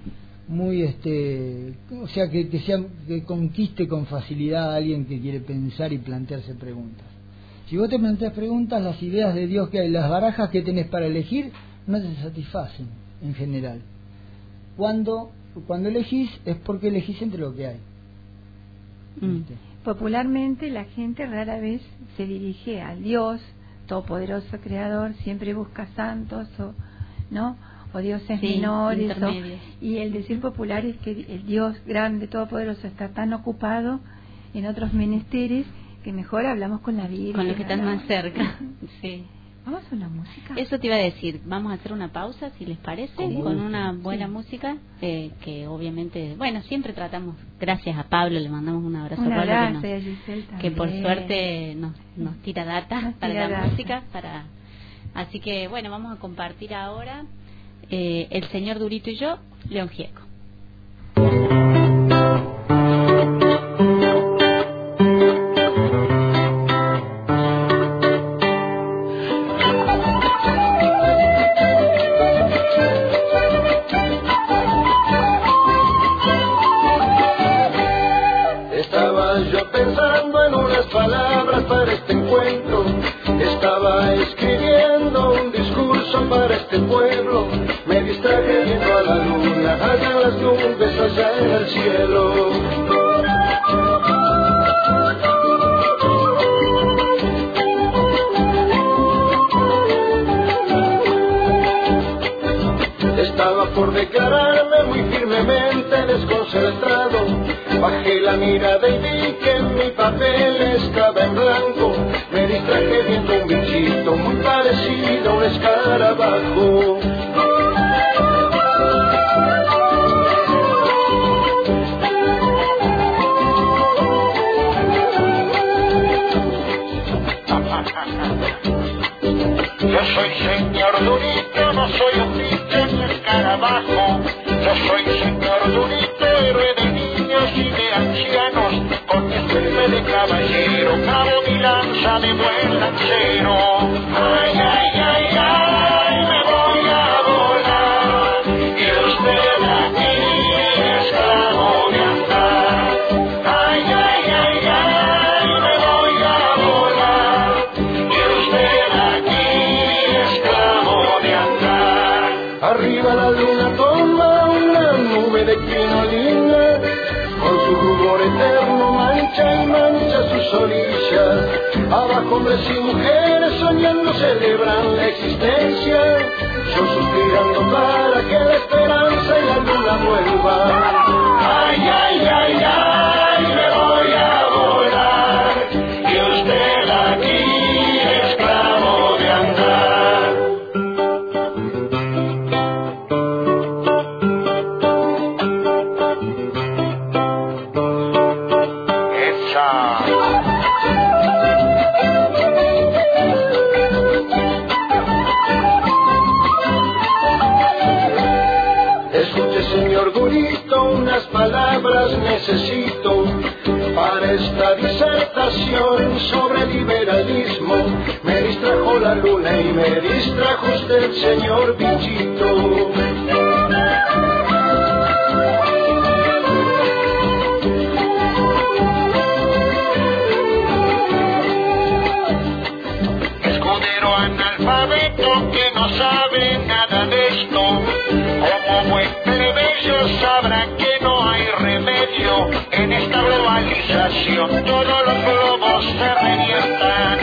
o sea, que conquiste con facilidad a alguien que quiere pensar y plantearse preguntas. Si vos te planteas preguntas, las ideas de Dios que hay, las barajas que tenés para elegir, no te satisfacen en general. Cuando elegís es porque elegís entre lo que hay. ¿Viste? Popularmente la gente rara vez se dirige al Dios todopoderoso creador, siempre busca santos ¿no? O dioses menores, y el decir popular es que el Dios grande, todopoderoso, está tan ocupado en otros menesteres que mejor hablamos con la Virgen, con los que están más cerca. Sí. Vamos a una música. Eso te iba a decir, vamos a hacer una pausa, si les parece, con una buena música, que obviamente, bueno, siempre tratamos, gracias a Pablo, le mandamos un abrazo a Pablo, que por suerte nos tira data para la música, así que bueno, vamos a compartir ahora El Señor Durito y yo, León Gieco. Estaba yo pensando en unas palabras para este encuentro, estaba escribiendo un discurso para este pueblo, me distraje viendo a la luna, allá en las nubes, allá en el cielo. Estaba por declararme muy firmemente desconcertado, Bajé la mirada y vi que mi papel estaba en blanco. Me distraje viendo un bichito muy parecido a un escarabajo. Yo soy señor Durito, no soy un bicho ni escarabajo. Yo soy señor Durito, héroe de niños y de ancianos. Con mi estirpe de caballero, cabo mi lanza de buen lancero. Ay, ay, ay, ay, me voy a volar. Y usted aquí, esclavo de andar. Ay, ay, ay, ay, me voy a volar. Y usted aquí, esclavo de andar. Arriba la luna toma una nube de crinolina, con su rubor eterno mancha y mancha sus orillas. Abajo hombres y mujeres soñando celebran la existencia, yo suspirando para que la esperanza y la luna vuelvan. Ay, ay, ay, ay, me voy a volar, y usted aquí, esclavo de andar. Escuche, señor Durito, unas palabras necesito para esta disertación sobre liberalismo. Me distrajo la luna y me distrajo usted, señor bichito. Escudero analfabeto que no sabe nada de esto, como buen plebeyo sabrá que no hay remedio en esta globalización. Todos los globos se reviertan.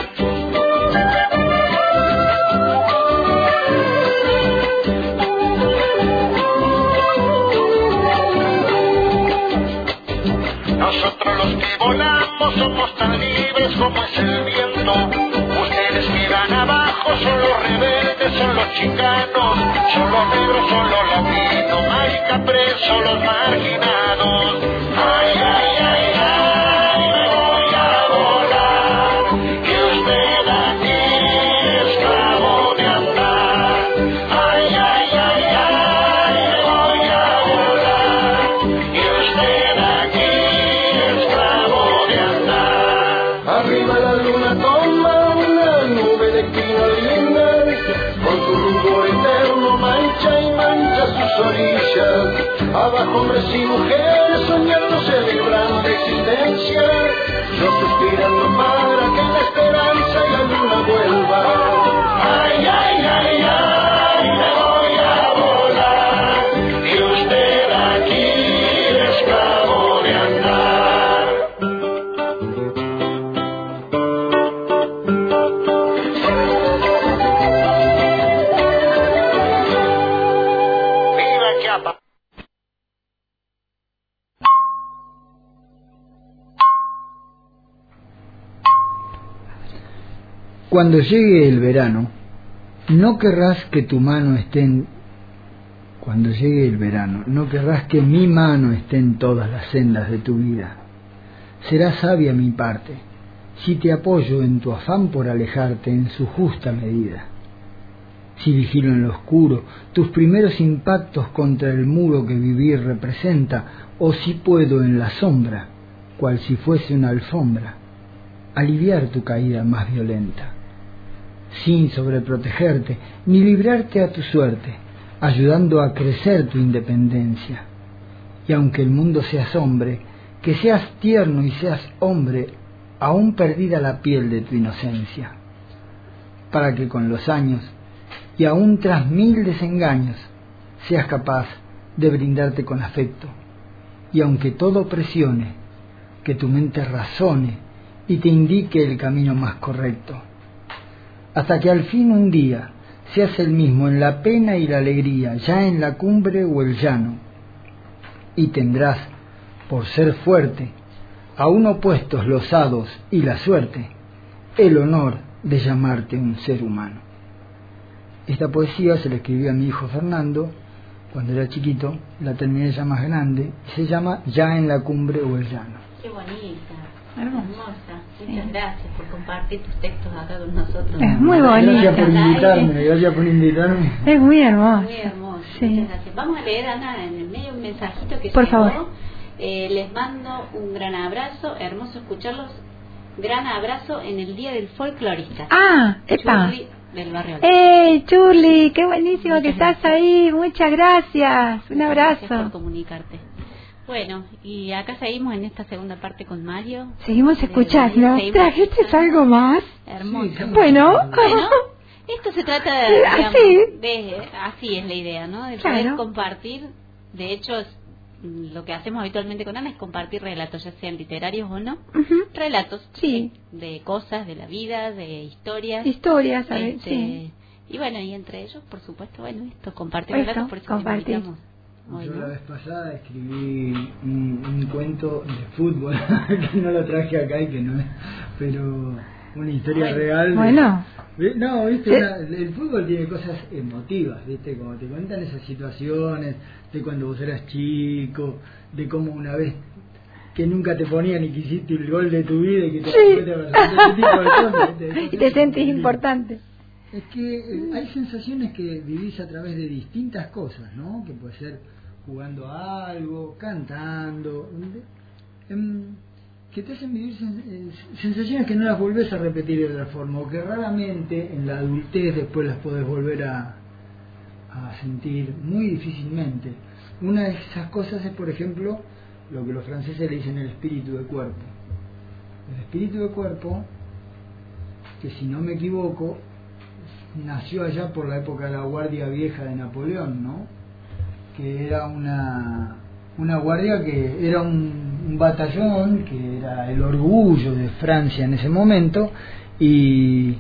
Nosotros los que volamos somos tan libres como es el viento. Ustedes que van abajo son los rebeldes, son los chicanos, son los negros, son los latinos, marica presos, los marginados. Ay, ay, ay, ay, me voy a volar, y usted aquí, esclavo de andar. Ay, ay, ay, ay, me voy a volar, y usted aquí, esclavo de andar. Arriba la luna toma una nube de crinolina, con su rubor eterno mancha y mancha sus orillas. Abajo hombres y mujeres soñando celebrando la existencia, yo suspirando para que la esperanza y la luna vuelva. Ay, ay, ay, ay, me voy a volar, y usted aquí, esclavo de andar. Viva Chiapas. Cuando llegue el verano, no querrás que tu mano esté en... Cuando llegue el verano, no querrás que mi mano esté en todas las sendas de tu vida. Será sabia mi parte, si te apoyo en tu afán por alejarte en su justa medida. Si vigilo en lo oscuro tus primeros impactos contra el muro que vivir representa, o si puedo en la sombra, cual si fuese una alfombra, aliviar tu caída más violenta, sin sobreprotegerte ni librarte a tu suerte, ayudando a crecer tu independencia. Y aunque el mundo se asombre, que seas tierno y seas hombre, aún perdida la piel de tu inocencia, para que con los años, y aún tras 1000 desengaños, seas capaz de brindarte con afecto, y aunque todo presione, que tu mente razone y te indique el camino más correcto, hasta que al fin un día seas el mismo en la pena y la alegría, ya en la cumbre o el llano, y tendrás por ser fuerte, aún opuestos los hados y la suerte, el honor de llamarte un ser humano. Esta poesía se la escribí a mi hijo Fernando cuando era chiquito, la terminé ya más grande, y se llama Ya en la cumbre o el llano. Qué bonita, hermosa. Muchas gracias por compartir tus textos acá con nosotros. Es muy bonita. Gracias por invitarme. Es muy hermosa. Muy hermosa, sí. Muchas gracias. Vamos a leer, Ana, en el medio un mensajito que por llegó. favor. Les mando un gran abrazo, hermoso escucharlos. Gran abrazo en el Día del Folclorista. Epa. Churli, del barrio. Churli, qué buenísimo Muchas que estás gracias. ahí. Muchas gracias. Un abrazo. Gracias por comunicarte. Bueno, y acá seguimos en esta segunda parte con Mario. Seguimos escuchando. ¿Trajiste algo más? Hermoso. Sí, Bueno, esto se trata de, así es la idea, ¿no? De poder Claro. compartir. De hecho, lo que hacemos habitualmente con Ana es compartir relatos, ya sean literarios o no. Relatos Sí. de cosas, de la vida, de historias. Historias, ¿sabes? Sí. Y bueno, y entre ellos, por supuesto, bueno, esto, compartir Esto, relatos, por eso compartir. te invitamos hoy, Yo ¿no? la vez pasada escribí un cuento de fútbol que no lo traje acá y que no es, pero una historia real. Bueno. No, viste, el fútbol tiene cosas emotivas, viste, como te cuentan esas situaciones de cuando vos eras chico, de cómo una vez que nunca te ponían y que hiciste el gol de tu vida y que te ese tipo de cosas, Y te sentís importante. Es que hay sensaciones que vivís a través de distintas cosas, ¿no? Que puede ser jugando a algo, cantando, que te hacen vivir sensaciones que no las volvés a repetir de otra forma, o que raramente en la adultez después las podés volver a sentir muy difícilmente. Una de esas cosas es, por ejemplo, lo que los franceses le dicen el espíritu de cuerpo. El espíritu de cuerpo, que si no me equivoco, nació allá por la época de la Guardia Vieja de Napoleón, ¿no? Que era una guardia que era un batallón que era el orgullo de Francia en ese momento, y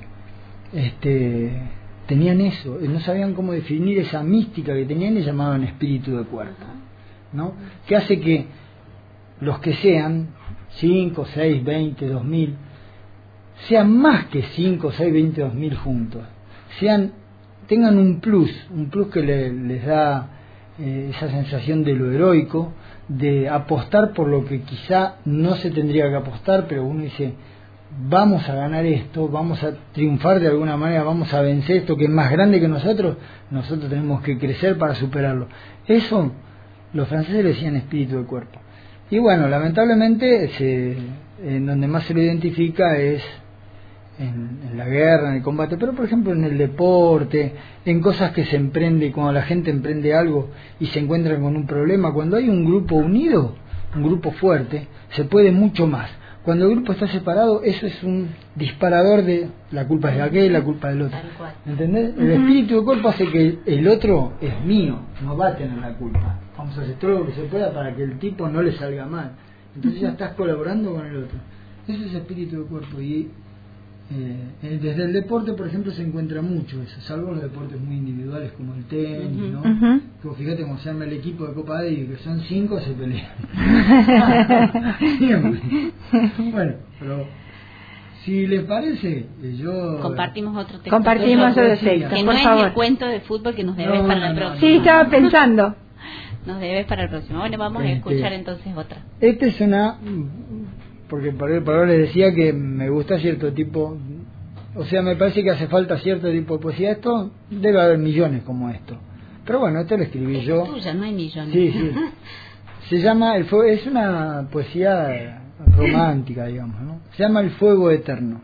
tenían eso, no sabían cómo definir esa mística que tenían y llamaban espíritu de cuerpo, ¿no? Que hace que los que sean 5, 6, 20, 2000 sean más que 5, 6, 20, 2000 juntos, tengan un plus que les da esa sensación de lo heroico, de apostar por lo que quizá no se tendría que apostar, pero uno dice, vamos a ganar esto, vamos a triunfar de alguna manera, vamos a vencer esto que es más grande que nosotros tenemos que crecer para superarlo. Eso los franceses le decían espíritu de cuerpo. Y bueno, lamentablemente en donde más se lo identifica es en la guerra, en el combate, pero por ejemplo en el deporte, en cosas que se emprende, cuando la gente emprende algo y se encuentran con un problema, cuando hay un grupo unido, un grupo fuerte, se puede mucho más. Cuando el grupo está separado, eso es un disparador de la culpa es de aquel, la culpa del otro. ¿Entendés? El espíritu de cuerpo hace que el otro es mío, no va a tener la culpa. Vamos a hacer todo lo que se pueda para que el tipo no le salga mal. Entonces ya estás colaborando con el otro. Eso es espíritu de cuerpo. Y desde el deporte, por ejemplo, se encuentra mucho eso, salvo los deportes muy individuales como el tenis, ¿no? Que fíjate cómo se llama el equipo de Copa Davis, que son 5, se pelean. Siempre. Bueno, pero si les parece, yo compartimos otro texto. Compartimos otro texto, que por no favor. es el cuento de fútbol que nos debes para la próxima. Sí, estaba pensando. Nos debes para el próximo. Bueno, vamos a escuchar entonces otra. Esta es una... porque por ahora les decía que me gusta cierto tipo, o sea, me parece que hace falta cierto tipo de poesía. Esto debe haber millones como esto, pero bueno, esto lo escribí yo. Es tuya, no hay millones. Sí. Se llama es una poesía romántica, digamos, ¿no? Se llama El fuego eterno.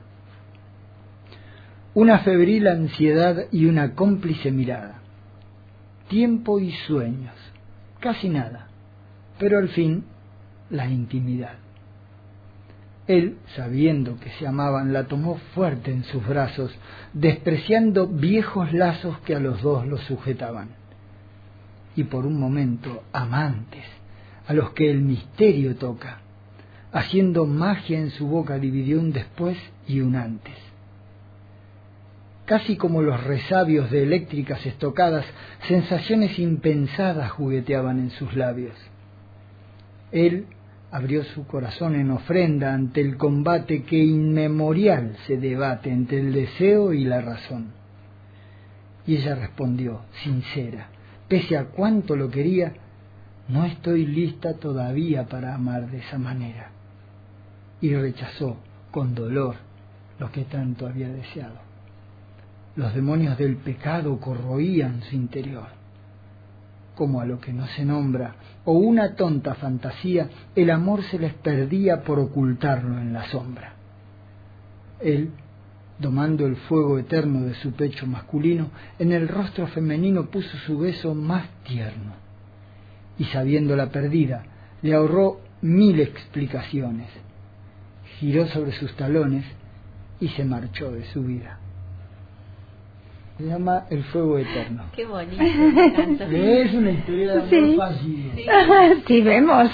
Una febril ansiedad y una cómplice mirada, tiempo y sueños, casi nada, pero al fin la intimidad. Él, sabiendo que se amaban, la tomó fuerte en sus brazos, despreciando viejos lazos que a los dos los sujetaban. Y por un momento, amantes, a los que el misterio toca, haciendo magia en su boca, dividió un después y un antes. Casi como los resabios de eléctricas estocadas, sensaciones impensadas jugueteaban en sus labios. Él, abrió su corazón en ofrenda ante el combate que inmemorial se debate entre el deseo y la razón. Y ella respondió, sincera, pese a cuánto lo quería, no estoy lista todavía para amar de esa manera. Y rechazó con dolor lo que tanto había deseado. Los demonios del pecado corroían su interior. Como a lo que no se nombra, o una tonta fantasía, el amor se les perdía por ocultarlo en la sombra. Él, domando el fuego eterno de su pecho masculino, en el rostro femenino puso su beso más tierno, y sabiéndola perdida, le ahorró 1000 explicaciones. Giró sobre sus talones y se marchó de su vida. Se llama El fuego eterno. Qué bonito. Es una historia de amor Sí. fácil. Sí, vemos.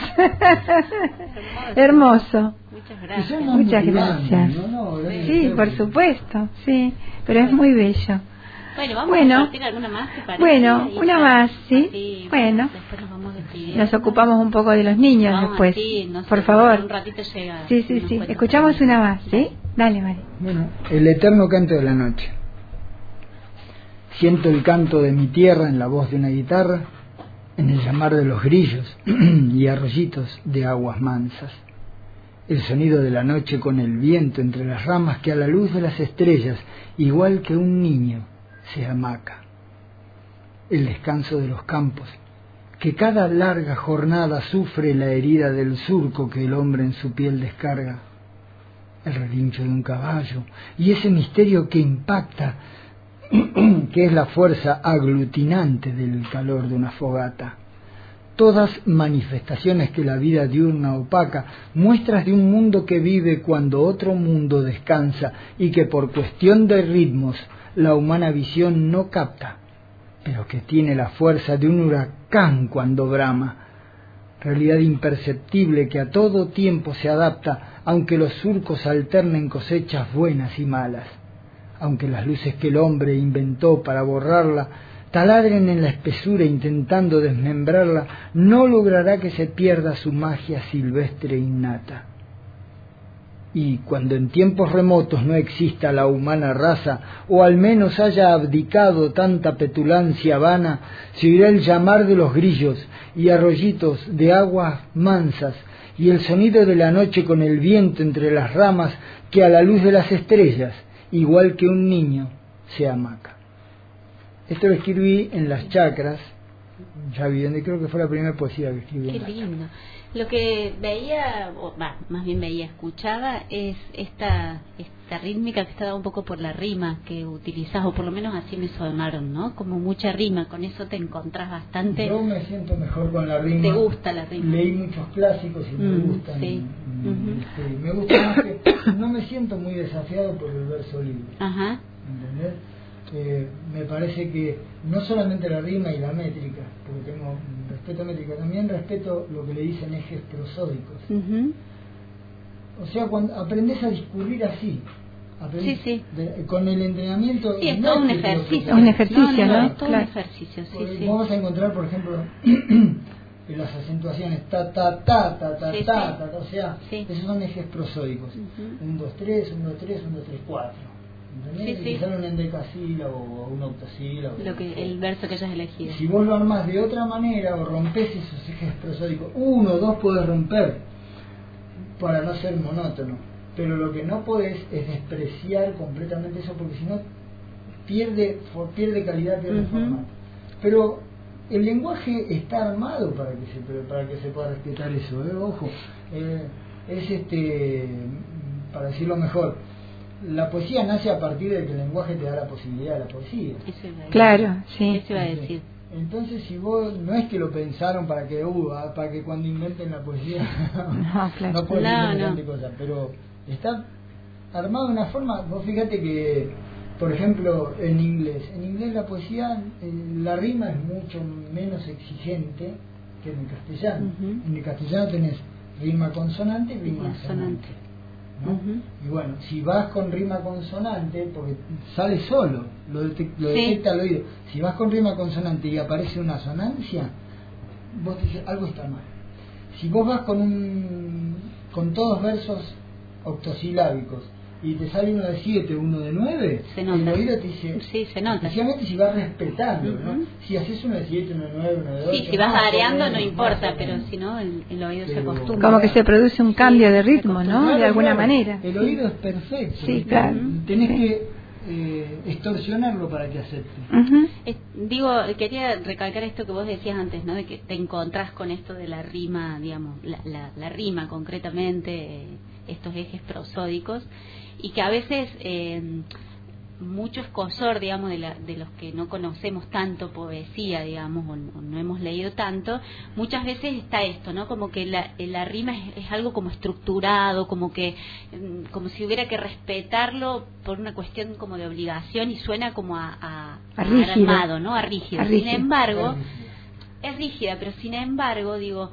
Hermoso. Muchas gracias. Muchas gracias. Sí, por supuesto, sí, pero es muy bello. Bueno, vamos a compartir alguna más, ¿te parece? Bueno, una más, ¿sí? Así, bueno, después nos vamos despidiendo. nos ocupamos un poco de los niños Vamos después. así, no sé, por favor. Un ratito llega. Sí, sí, sí. Escuchamos una más, ¿sí? Dale, Mari. Bueno, el eterno canto de la noche. Siento el canto de mi tierra en la voz de una guitarra, en el llamar de los grillos y arroyitos de aguas mansas. El sonido de la noche con el viento entre las ramas que a la luz de las estrellas, igual que un niño, se amaca. El descanso de los campos, que cada larga jornada sufre la herida del surco que el hombre en su piel descarga. El relincho de un caballo y ese misterio que impacta, que es la fuerza aglutinante del calor de una fogata. Todas manifestaciones que la vida diurna opaca, muestras de un mundo que vive cuando otro mundo descansa y que por cuestión de ritmos la humana visión no capta, pero que tiene la fuerza de un huracán cuando brama. Realidad imperceptible que a todo tiempo se adapta, aunque los surcos alternen cosechas buenas y malas. Aunque las luces que el hombre inventó para borrarla taladren en la espesura intentando desmembrarla, no logrará que se pierda su magia silvestre innata. Y cuando en tiempos remotos no exista la humana raza, o al menos haya abdicado tanta petulancia vana, se oirá el llamar de los grillos y arroyitos de aguas mansas, y el sonido de la noche con el viento entre las ramas que a la luz de las estrellas, igual que un niño, se amaca. Esto lo escribí en las chacras, ya viviendo, y creo que fue la primera poesía que escribí. Qué lindo. Lo que veía, más bien veía, escuchaba, es esta rítmica que está dada un poco por la rima que utilizás, o por lo menos así me sonaron, ¿no? Como mucha rima, con eso te encontrás bastante. Yo me siento mejor con la rima. ¿Te gusta la rima? Leí muchos clásicos y me gustan. Sí. Me gusta más que no me siento muy desafiado por el verso libre. Ajá. ¿Entendés? Me parece que no solamente la rima y la métrica, porque tengo respeto a métrica, también respeto lo que le dicen ejes prosódicos. O sea, cuando aprendes a discurrir así, con el entrenamiento. Sí, es todo un ejercicio. Un ejercicio, ¿no? Es todo un ejercicio, sí. Vamos a encontrar, por ejemplo, en las acentuaciones ta, o sea, esos son ejes prosódicos. 1, 2, 3, 1, 2, 3, 1, 2, 3, 4. ¿Entendés? Que sale un endecasílabo o un octosílabo. El verso que hayas elegido. Si vos lo armás de otra manera o rompés esos ejes prosódicos, 1 o 2 podés romper para no ser monótono, pero lo que no podés es despreciar completamente eso, porque si no pierde calidad, pierde formato. Pero el lenguaje está armado para que se pueda respetar eso, ojo, es para decirlo mejor, la poesía nace a partir de que el lenguaje te da la posibilidad de la poesía. Claro, sí. Eso iba a decir. Entonces, si vos no es que lo pensaron para que cuando inventen la poesía no pueden decir cosas, pero está armado de una forma. Vos fíjate que, por ejemplo, en inglés la poesía, la rima es mucho menos exigente que en el castellano. En el castellano tenés rima consonante y rima asonante, ¿no? Y bueno, si vas con rima consonante, porque sale solo, lo detecta al oído. Si vas con rima consonante y aparece una asonancia, vos te dices, algo está mal. si vos vas con todos versos octosilábicos y te sale uno de 7, uno de 9, se nota. el oído te dice, sí, se nota. especialmente si vas respetando, ¿no? Si haces uno de 7, uno de 9, uno de 8, sí, si vas variando no importa, pero si no el oído se acostumbra. Como que se produce un cambio de ritmo, ¿no? De alguna manera. El oído es perfecto. Sí, claro. Tenés que extorsionarlo para que acepte. Digo, quería recalcar esto que vos decías antes, ¿no? De que te encontrás con esto de la rima, digamos, la rima concretamente, estos ejes prosódicos, y que a veces mucho escosor, digamos, de los que no conocemos tanto poesía, digamos, o no hemos leído tanto, muchas veces está esto, ¿no? Como que la rima es algo como estructurado, como si hubiera que respetarlo por una cuestión como de obligación, y suena como a armado, ¿no? A rígido. Sin embargo, es rígida, pero sin embargo, digo,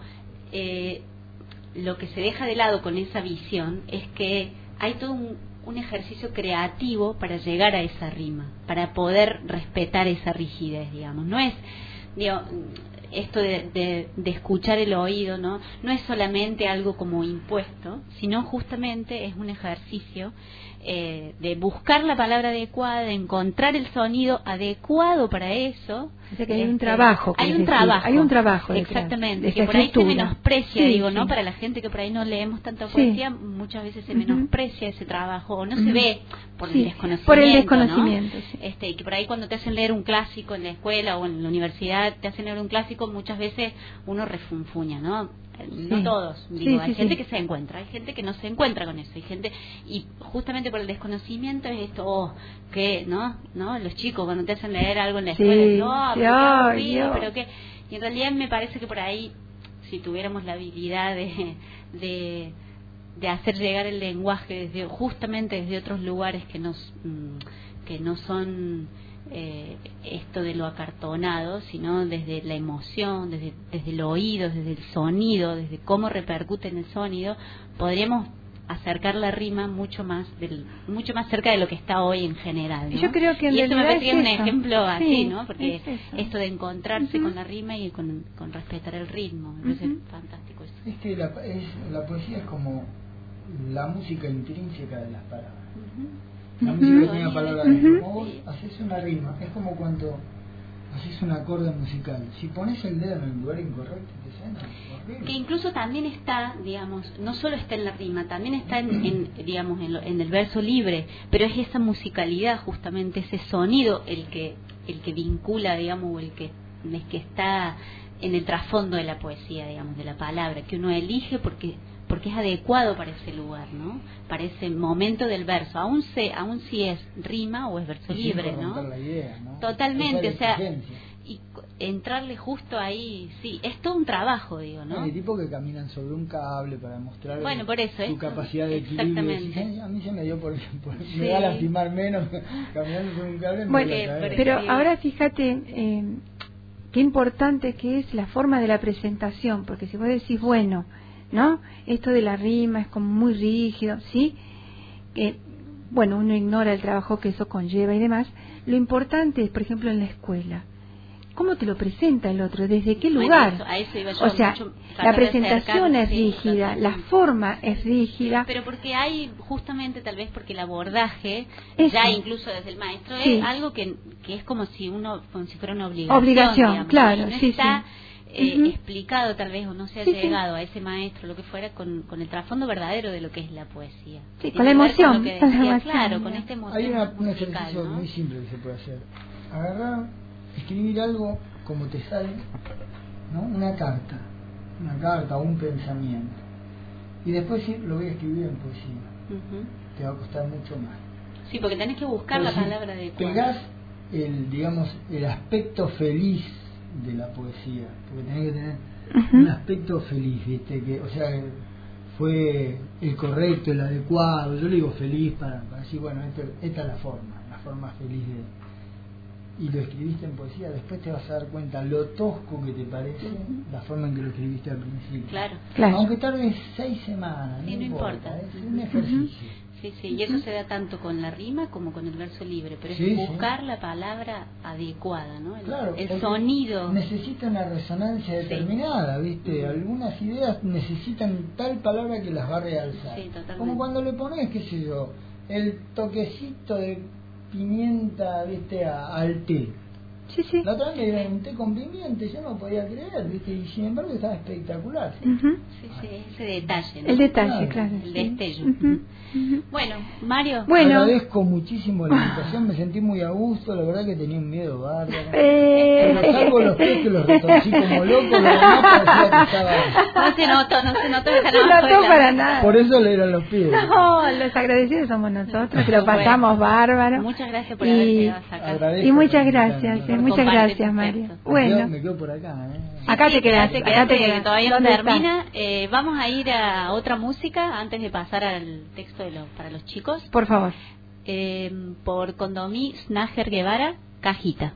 lo que se deja de lado con esa visión es que hay todo un ejercicio creativo para llegar a esa rima, para poder respetar esa rigidez, digamos. No es, digo, esto de escuchar el oído, ¿no? No es solamente algo como impuesto, sino justamente es un ejercicio de buscar la palabra adecuada, de encontrar el sonido adecuado para eso. O sea que hay un trabajo. Hay un trabajo. Detrás, exactamente, que por ahí se menosprecia, digo, ¿no? Para la gente que por ahí no leemos tanta poesía, muchas veces se menosprecia ese trabajo, o no se ve por el desconocimiento. Por el desconocimiento, ¿no? Y que por ahí cuando te hacen leer un clásico en la escuela o en la universidad, te hacen leer un clásico, muchas veces uno refunfuña, ¿no? No todos, digo, hay gente que se encuentra, hay gente que no se encuentra con eso, hay gente, y justamente por el desconocimiento es esto, que ¿no? Los chicos cuando te hacen leer algo en la escuela, pero qué, y en realidad me parece que por ahí, si tuviéramos la habilidad de hacer llegar el lenguaje justamente desde otros lugares que no son esto de lo acartonado, sino desde la emoción, desde el oído, desde el sonido, desde cómo repercute en el sonido, podríamos acercar la rima mucho más cerca de lo que está hoy en general, ¿no? Yo creo que y esto me parece un eso. ejemplo así, ¿no? Porque esto de encontrarse con la rima y con respetar el ritmo, me parece fantástico eso. Es que la poesía es como la música intrínseca de las palabras. La música tiene una palabra como vos haces una rima, es como cuando haces un acorde musical. Si pones el dedo en el lugar incorrecto, te suena horrible. Que incluso también está, digamos, no solo está en la rima, también está digamos, en el verso libre, pero es esa musicalidad, justamente ese sonido el que vincula, digamos, o el que está en el trasfondo de la poesía, digamos, de la palabra, que uno elige porque es adecuado para ese lugar, ¿no? Para ese momento del verso, aún si es rima o es verso libre, ¿no? La idea, ¿no? Totalmente, o sea, y entrarle justo ahí, sí, es todo un trabajo, digo, ¿no? Hay tipos que caminan sobre un cable para mostrar por eso, su capacidad de equilibrio. Exactamente. A mí se me dio por me va a lastimar menos caminando sobre un cable. Bueno, pero ahora fíjate qué importante que es la forma de la presentación, porque si vos decís, bueno, ¿no? Esto de la rima es como muy rígido, ¿sí? Bueno, uno ignora el trabajo que eso conlleva y demás. Lo importante es, por ejemplo, en la escuela, ¿cómo te lo presenta el otro? ¿Desde qué lugar? A eso iba yo, o sea, la presentación es rígida, la forma es rígida. Pero porque hay, justamente tal vez porque el abordaje, ya incluso desde el maestro, es algo que es como si fuera una obligación, digamos, claro, no está explicado tal vez, o no se ha llegado a ese maestro, lo que fuera, con el trasfondo verdadero de lo que es la poesía. Sí, con la emoción. Claro, con esta emoción. Hay un musical, ejercicio ¿no? muy simple que se puede hacer. Agarrar, escribir algo como te sale, ¿no? Una carta, un pensamiento. Y después sí, lo voy a escribir en poesía. Te va a costar mucho más. Sí, porque tenés que buscar la palabra adecuada. Pegás el aspecto feliz de la poesía, porque tenés que tener un aspecto feliz, ¿viste? Que, o sea, fue el correcto, el adecuado. Yo le digo feliz para decir, bueno, esta es la forma feliz y lo escribiste en poesía. Después te vas a dar cuenta lo tosco que te parece la forma en que lo escribiste al principio. Claro. Claro. Aunque tardes 6 semanas, sí, no importa. Es un ejercicio. Sí, sí, y eso se da tanto con la rima como con el verso libre, pero Sí, es buscar la palabra adecuada, ¿no? Claro, el sonido. Necesita una resonancia determinada, ¿viste? Algunas ideas necesitan tal palabra que las va a realzar. Sí, totalmente. Como cuando le pones, qué sé yo, el toquecito de pimienta, ¿viste? Al té. Sí, sí. La otra vez me dieron un té con pimienta, yo no podía creer, ¿viste? Y sin embargo estaba espectacular. Ujú. Sí, sí, ese detalle, ¿no? El detalle, claro. El sí. destello. Ujú, ujú. Bueno, Mario. Bueno. Agradezco muchísimo la invitación, me sentí muy a gusto, la verdad que tenía un miedo bárbaro. Pero salvo los pies que los retorcí como loco, lo demás parecía que estaba... No se notó No esa se notó para nada. Por eso le eran los pies. No, los agradecidos somos nosotros, que lo pasamos bárbaro. Muchas gracias por haber llegado hasta acá. Agradezco Y muchas la gracias, invitación. muchas Compartir gracias, tus Mario. textos. Bueno, Me quedo por acá, acá te quedas, quedate, acá te que quedas. todavía no ¿Dónde estás? termina. Vamos a ir a otra música antes de pasar al texto para los chicos. Por favor. Por Condomí Snager Guevara, Cajita.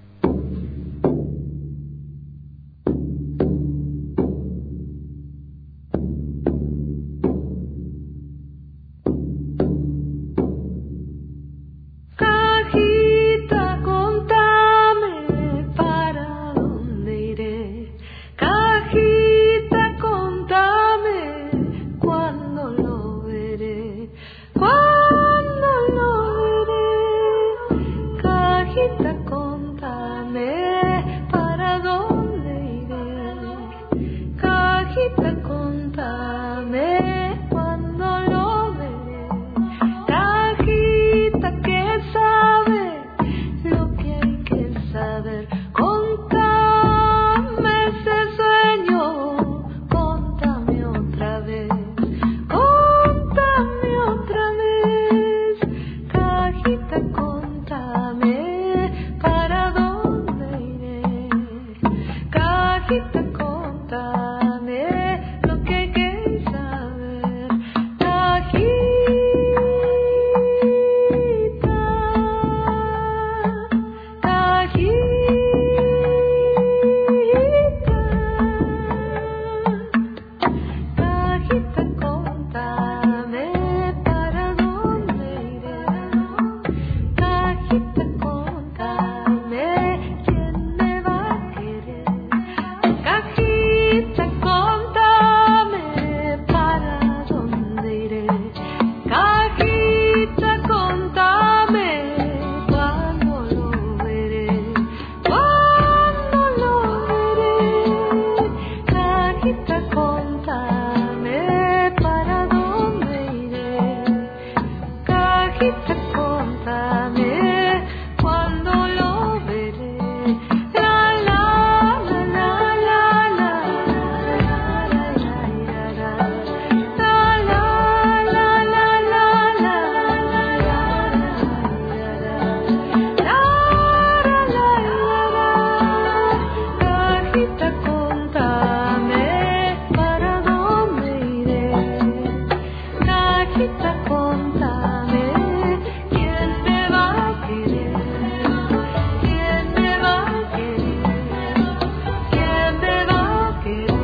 Cajita, contame para dónde iré. Cajita, contame cuándo lo veré. Cuándo lo veré. Cajita, contame para dónde iré. Cajita, contame cuándo lo veré. Cajita que sabe lo que hay que saber. Contame ese sueño, contame otra vez. Contame otra vez. Cajita, contame para dónde iré. Cajita, contame lo que hay que saber. Cajita, cajita, contame para dónde iré. Cajita, contame quién me va a querer. Cajita, contame para dónde iré. Cajita, contame cuándo lo veré. Cuándo lo veré. Cajita, contame para dónde iré. Cajita, contame cuándo lo veré. La la la la la la la la Cajita, contame para dónde iré. Cajita, contame quién me va a querer. Quién me va a querer. Quién me va a querer.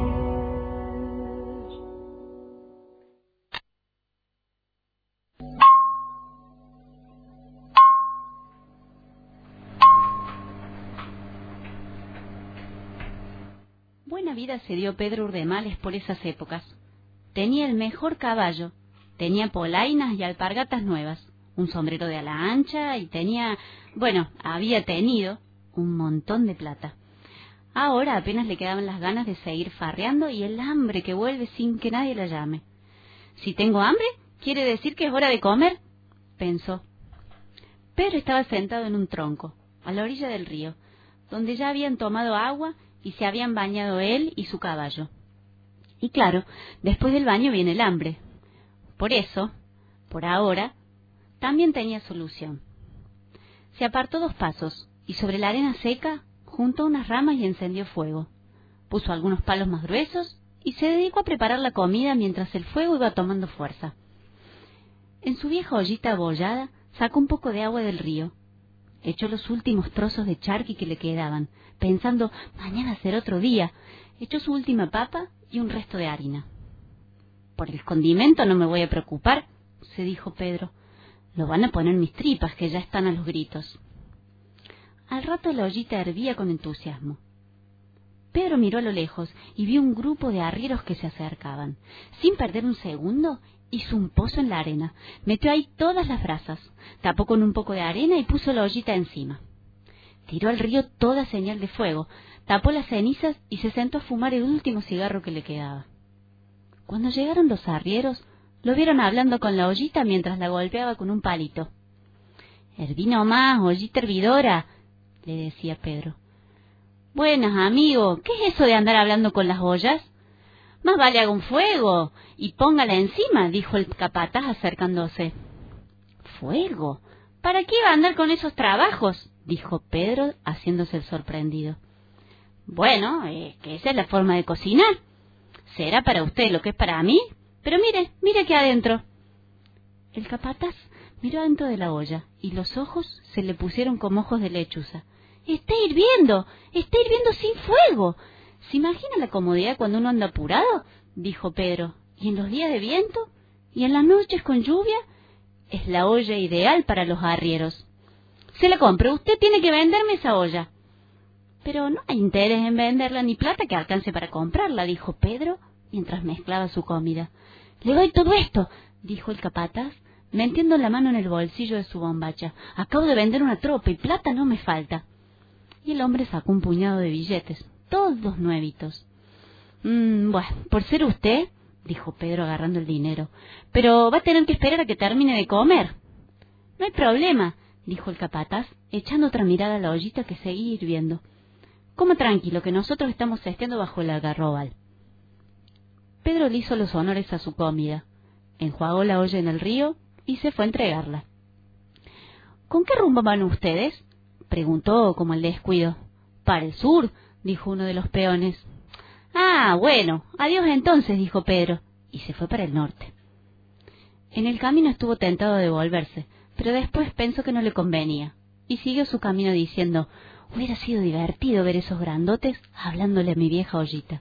Buena vida se dio Pedro Urdemales por esas épocas. Tenía el mejor caballo, tenía polainas y alpargatas nuevas, un sombrero de ala ancha y había tenido un montón de plata. Ahora apenas le quedaban las ganas de seguir farreando y el hambre que vuelve sin que nadie la llame. Si tengo hambre, quiere decir que es hora de comer, pensó. Pedro estaba sentado en un tronco, a la orilla del río, donde ya habían tomado agua y se habían bañado él y su caballo. Y claro, después del baño viene el hambre. Por eso, por ahora, también tenía solución. Se apartó 2 pasos y sobre la arena seca juntó unas ramas y encendió fuego. Puso algunos palos más gruesos y se dedicó a preparar la comida mientras el fuego iba tomando fuerza. En su vieja ollita abollada sacó un poco de agua del río. Echó los últimos trozos de charqui que le quedaban, pensando, mañana será otro día. Echó su última papa y un resto de harina. Por el condimento no me voy a preocupar, se dijo Pedro. Lo van a poner mis tripas, que ya están a los gritos. Al rato la ollita hervía con entusiasmo. Pedro miró a lo lejos y vio un grupo de arrieros que se acercaban. Sin perder un segundo, hizo un pozo en la arena, metió ahí todas las brasas, tapó con un poco de arena y puso la ollita encima. Tiró al río toda señal de fuego, tapó las cenizas y se sentó a fumar el último cigarro que le quedaba. Cuando llegaron los arrieros, lo vieron hablando con la ollita mientras la golpeaba con un palito. «Herví nomás, ollita hervidora», le decía Pedro. «Buenas, amigo, ¿qué es eso de andar hablando con las ollas?» «Más vale haga un fuego y póngala encima», dijo el capataz acercándose. «¿Fuego? ¿Para qué iba a andar con esos trabajos?», dijo Pedro haciéndose el sorprendido. «Bueno, que esa es la forma de cocinar. Será para usted lo que es para mí, pero mire aquí adentro». El capataz miró adentro de la olla y los ojos se le pusieron como ojos de lechuza. Está hirviendo sin fuego. ¿Se imagina la comodidad cuando uno anda apurado?», dijo Pedro. «Y en los días de viento, y en las noches con lluvia, es la olla ideal para los arrieros. Se la compro, usted tiene que venderme esa olla». «Pero no hay interés en venderla ni plata que alcance para comprarla», dijo Pedro mientras mezclaba su comida. «Le doy todo esto», dijo el capataz, metiendo la mano en el bolsillo de su bombacha. «Acabo de vender una tropa y plata no me falta». Y el hombre sacó un puñado de billetes, todos nuevitos. Bueno, por ser usted», dijo Pedro agarrando el dinero, «pero va a tener que esperar a que termine de comer». «No hay problema», dijo el capataz, echando otra mirada a la ollita que seguía hirviendo. «Coma tranquilo, que nosotros estamos cesteando bajo el algarrobal». Pedro le hizo los honores a su comida, enjuagó la olla en el río y se fue a entregarla. «¿Con qué rumbo van ustedes?», preguntó como el descuido. «Para el sur», dijo uno de los peones. «Ah, bueno, adiós entonces», dijo Pedro, y se fue para el norte. En el camino estuvo tentado de volverse, pero después pensó que no le convenía, y siguió su camino diciendo: «Hubiera sido divertido ver esos grandotes hablándole a mi vieja ollita».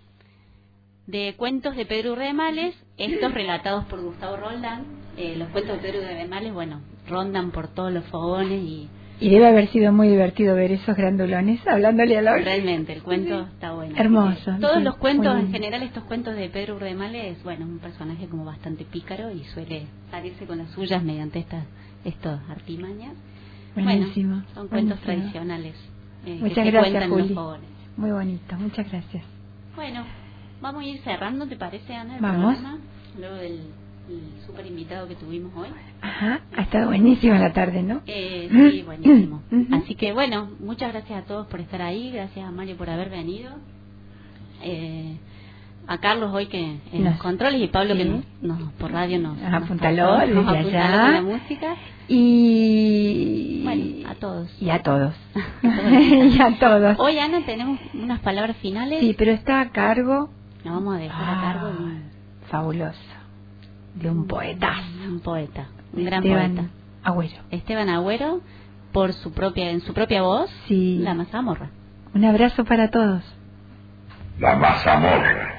De cuentos de Pedro Urdemales, estos relatados por Gustavo Roldán. Los cuentos de Pedro Urdemales, bueno, rondan por todos los fogones y debe haber sido muy divertido ver esos grandulones hablándole a la olla. Realmente, el cuento está bueno. Hermoso. Todos los cuentos, en general, estos cuentos de Pedro Urdemales, bueno, un personaje como bastante pícaro y suele salirse con las suyas mediante estas artimañas. Buenísimo. Bueno, son cuentos tradicionales. Muchas que gracias, se cuentan Juli. en los fogones. Muy bonito, muchas gracias. Bueno, vamos a ir cerrando, ¿te parece, Ana? El Vamos. programa, luego del súper invitado que tuvimos hoy. Ajá, ha estado buenísima la tarde, ¿no? Sí, buenísimo. Así que bueno, muchas gracias a todos por estar ahí, gracias a Mario por haber venido, a Carlos hoy que en los controles y Pablo que nos por radio nos apuntaló desde allá con la música. Y bueno, a todos. Y a todos. Y a todos. Hoy, Ana, tenemos unas palabras finales. Sí, pero está a cargo. Nos vamos a dejar a cargo de fabuloso. De un poetazo. Un poeta, un gran Esteban poeta. Agüero. Esteban Agüero, en su propia voz, sí. La mazamorra. Un abrazo para todos. La mazamorra.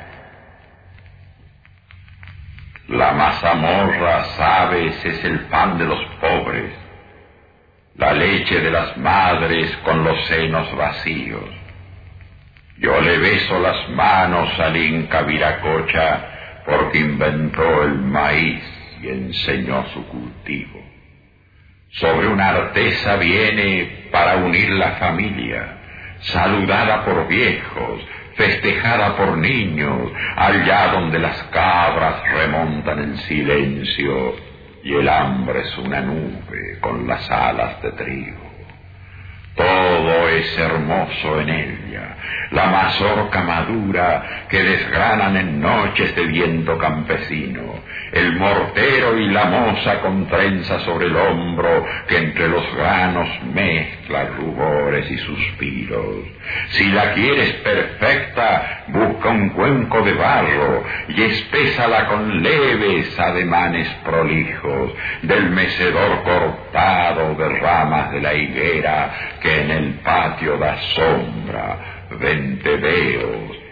La mazamorra, sabes, es el pan de los pobres, la leche de las madres con los senos vacíos. Yo le beso las manos al Inca Viracocha porque inventó el maíz y enseñó su cultivo. Sobre una artesa viene para unir la familia, saludada por viejos, festejada por niños, allá donde las cabras remontan el silencio y el hambre es una nube con las alas de trigo. Todo es hermoso en ella, la mazorca madura que desgranan en noches de viento campesino, el mortero y la moza con trenza sobre el hombro que entre los granos mezcla rubores y suspiros. Si la quieres perfecta, busca un cuenco de barro y espésala con leves ademanes prolijos del mecedor cortado de ramas de la higuera que en el patio da sombra, venteveos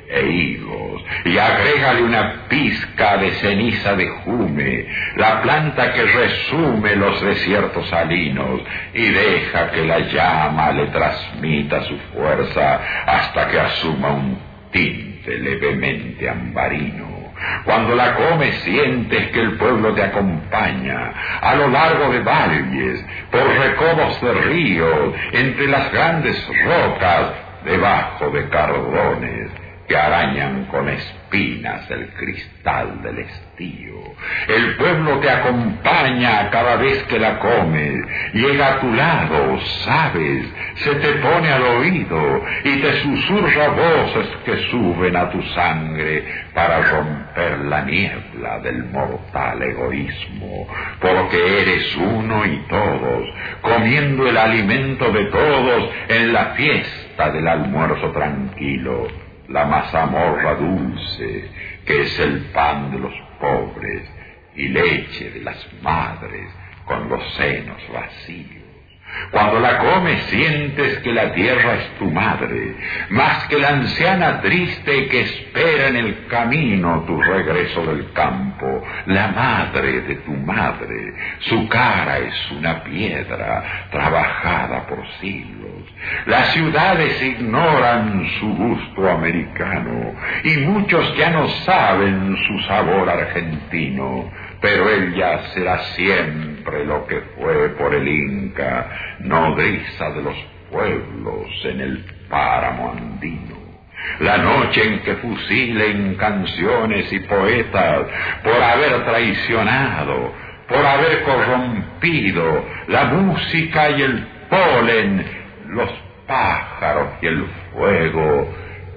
e higos, y agrégale una pizca de ceniza de jume, la planta que resume los desiertos salinos, y deja que la llama le transmita su fuerza hasta que asuma un tinte levemente ambarino. Cuando la comes sientes que el pueblo te acompaña a lo largo de valles, por recovos de ríos, entre las grandes rocas, debajo de cardones que arañan con espinas el cristal del estío. El pueblo te acompaña cada vez que la comes, llega a tu lado, sabes, se te pone al oído y te susurra voces que suben a tu sangre para romper la niebla del mortal egoísmo, porque eres uno y todos, comiendo el alimento de todos en la fiesta del almuerzo tranquilo, la mazamorra dulce, que es el pan de los pobres, y leche de las madres con los senos vacíos. Cuando la comes sientes que la tierra es tu madre, más que la anciana triste que espera en el camino tu regreso del campo, la madre de tu madre. Su cara es una piedra trabajada por siglos. Las ciudades ignoran su gusto americano y muchos ya no saben su sabor argentino, pero ella será siempre lo que fue por el Inca, nodriza de los pueblos en el páramo andino. La noche en que fusilen canciones y poetas por haber traicionado, por haber corrompido la música y el polen, los pájaros y el fuego,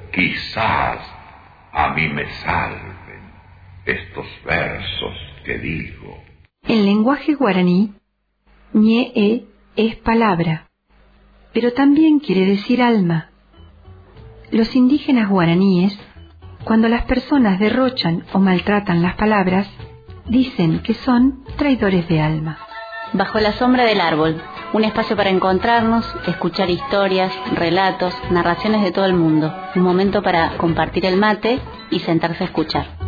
quizás a mí me salven estos versos que digo. En lenguaje guaraní, ñe es palabra, pero también quiere decir alma. Los indígenas guaraníes, cuando las personas derrochan o maltratan las palabras, dicen que son traidores de alma. Bajo la sombra del árbol, un espacio para encontrarnos, escuchar historias, relatos, narraciones de todo el mundo. Un momento para compartir el mate y sentarse a escuchar.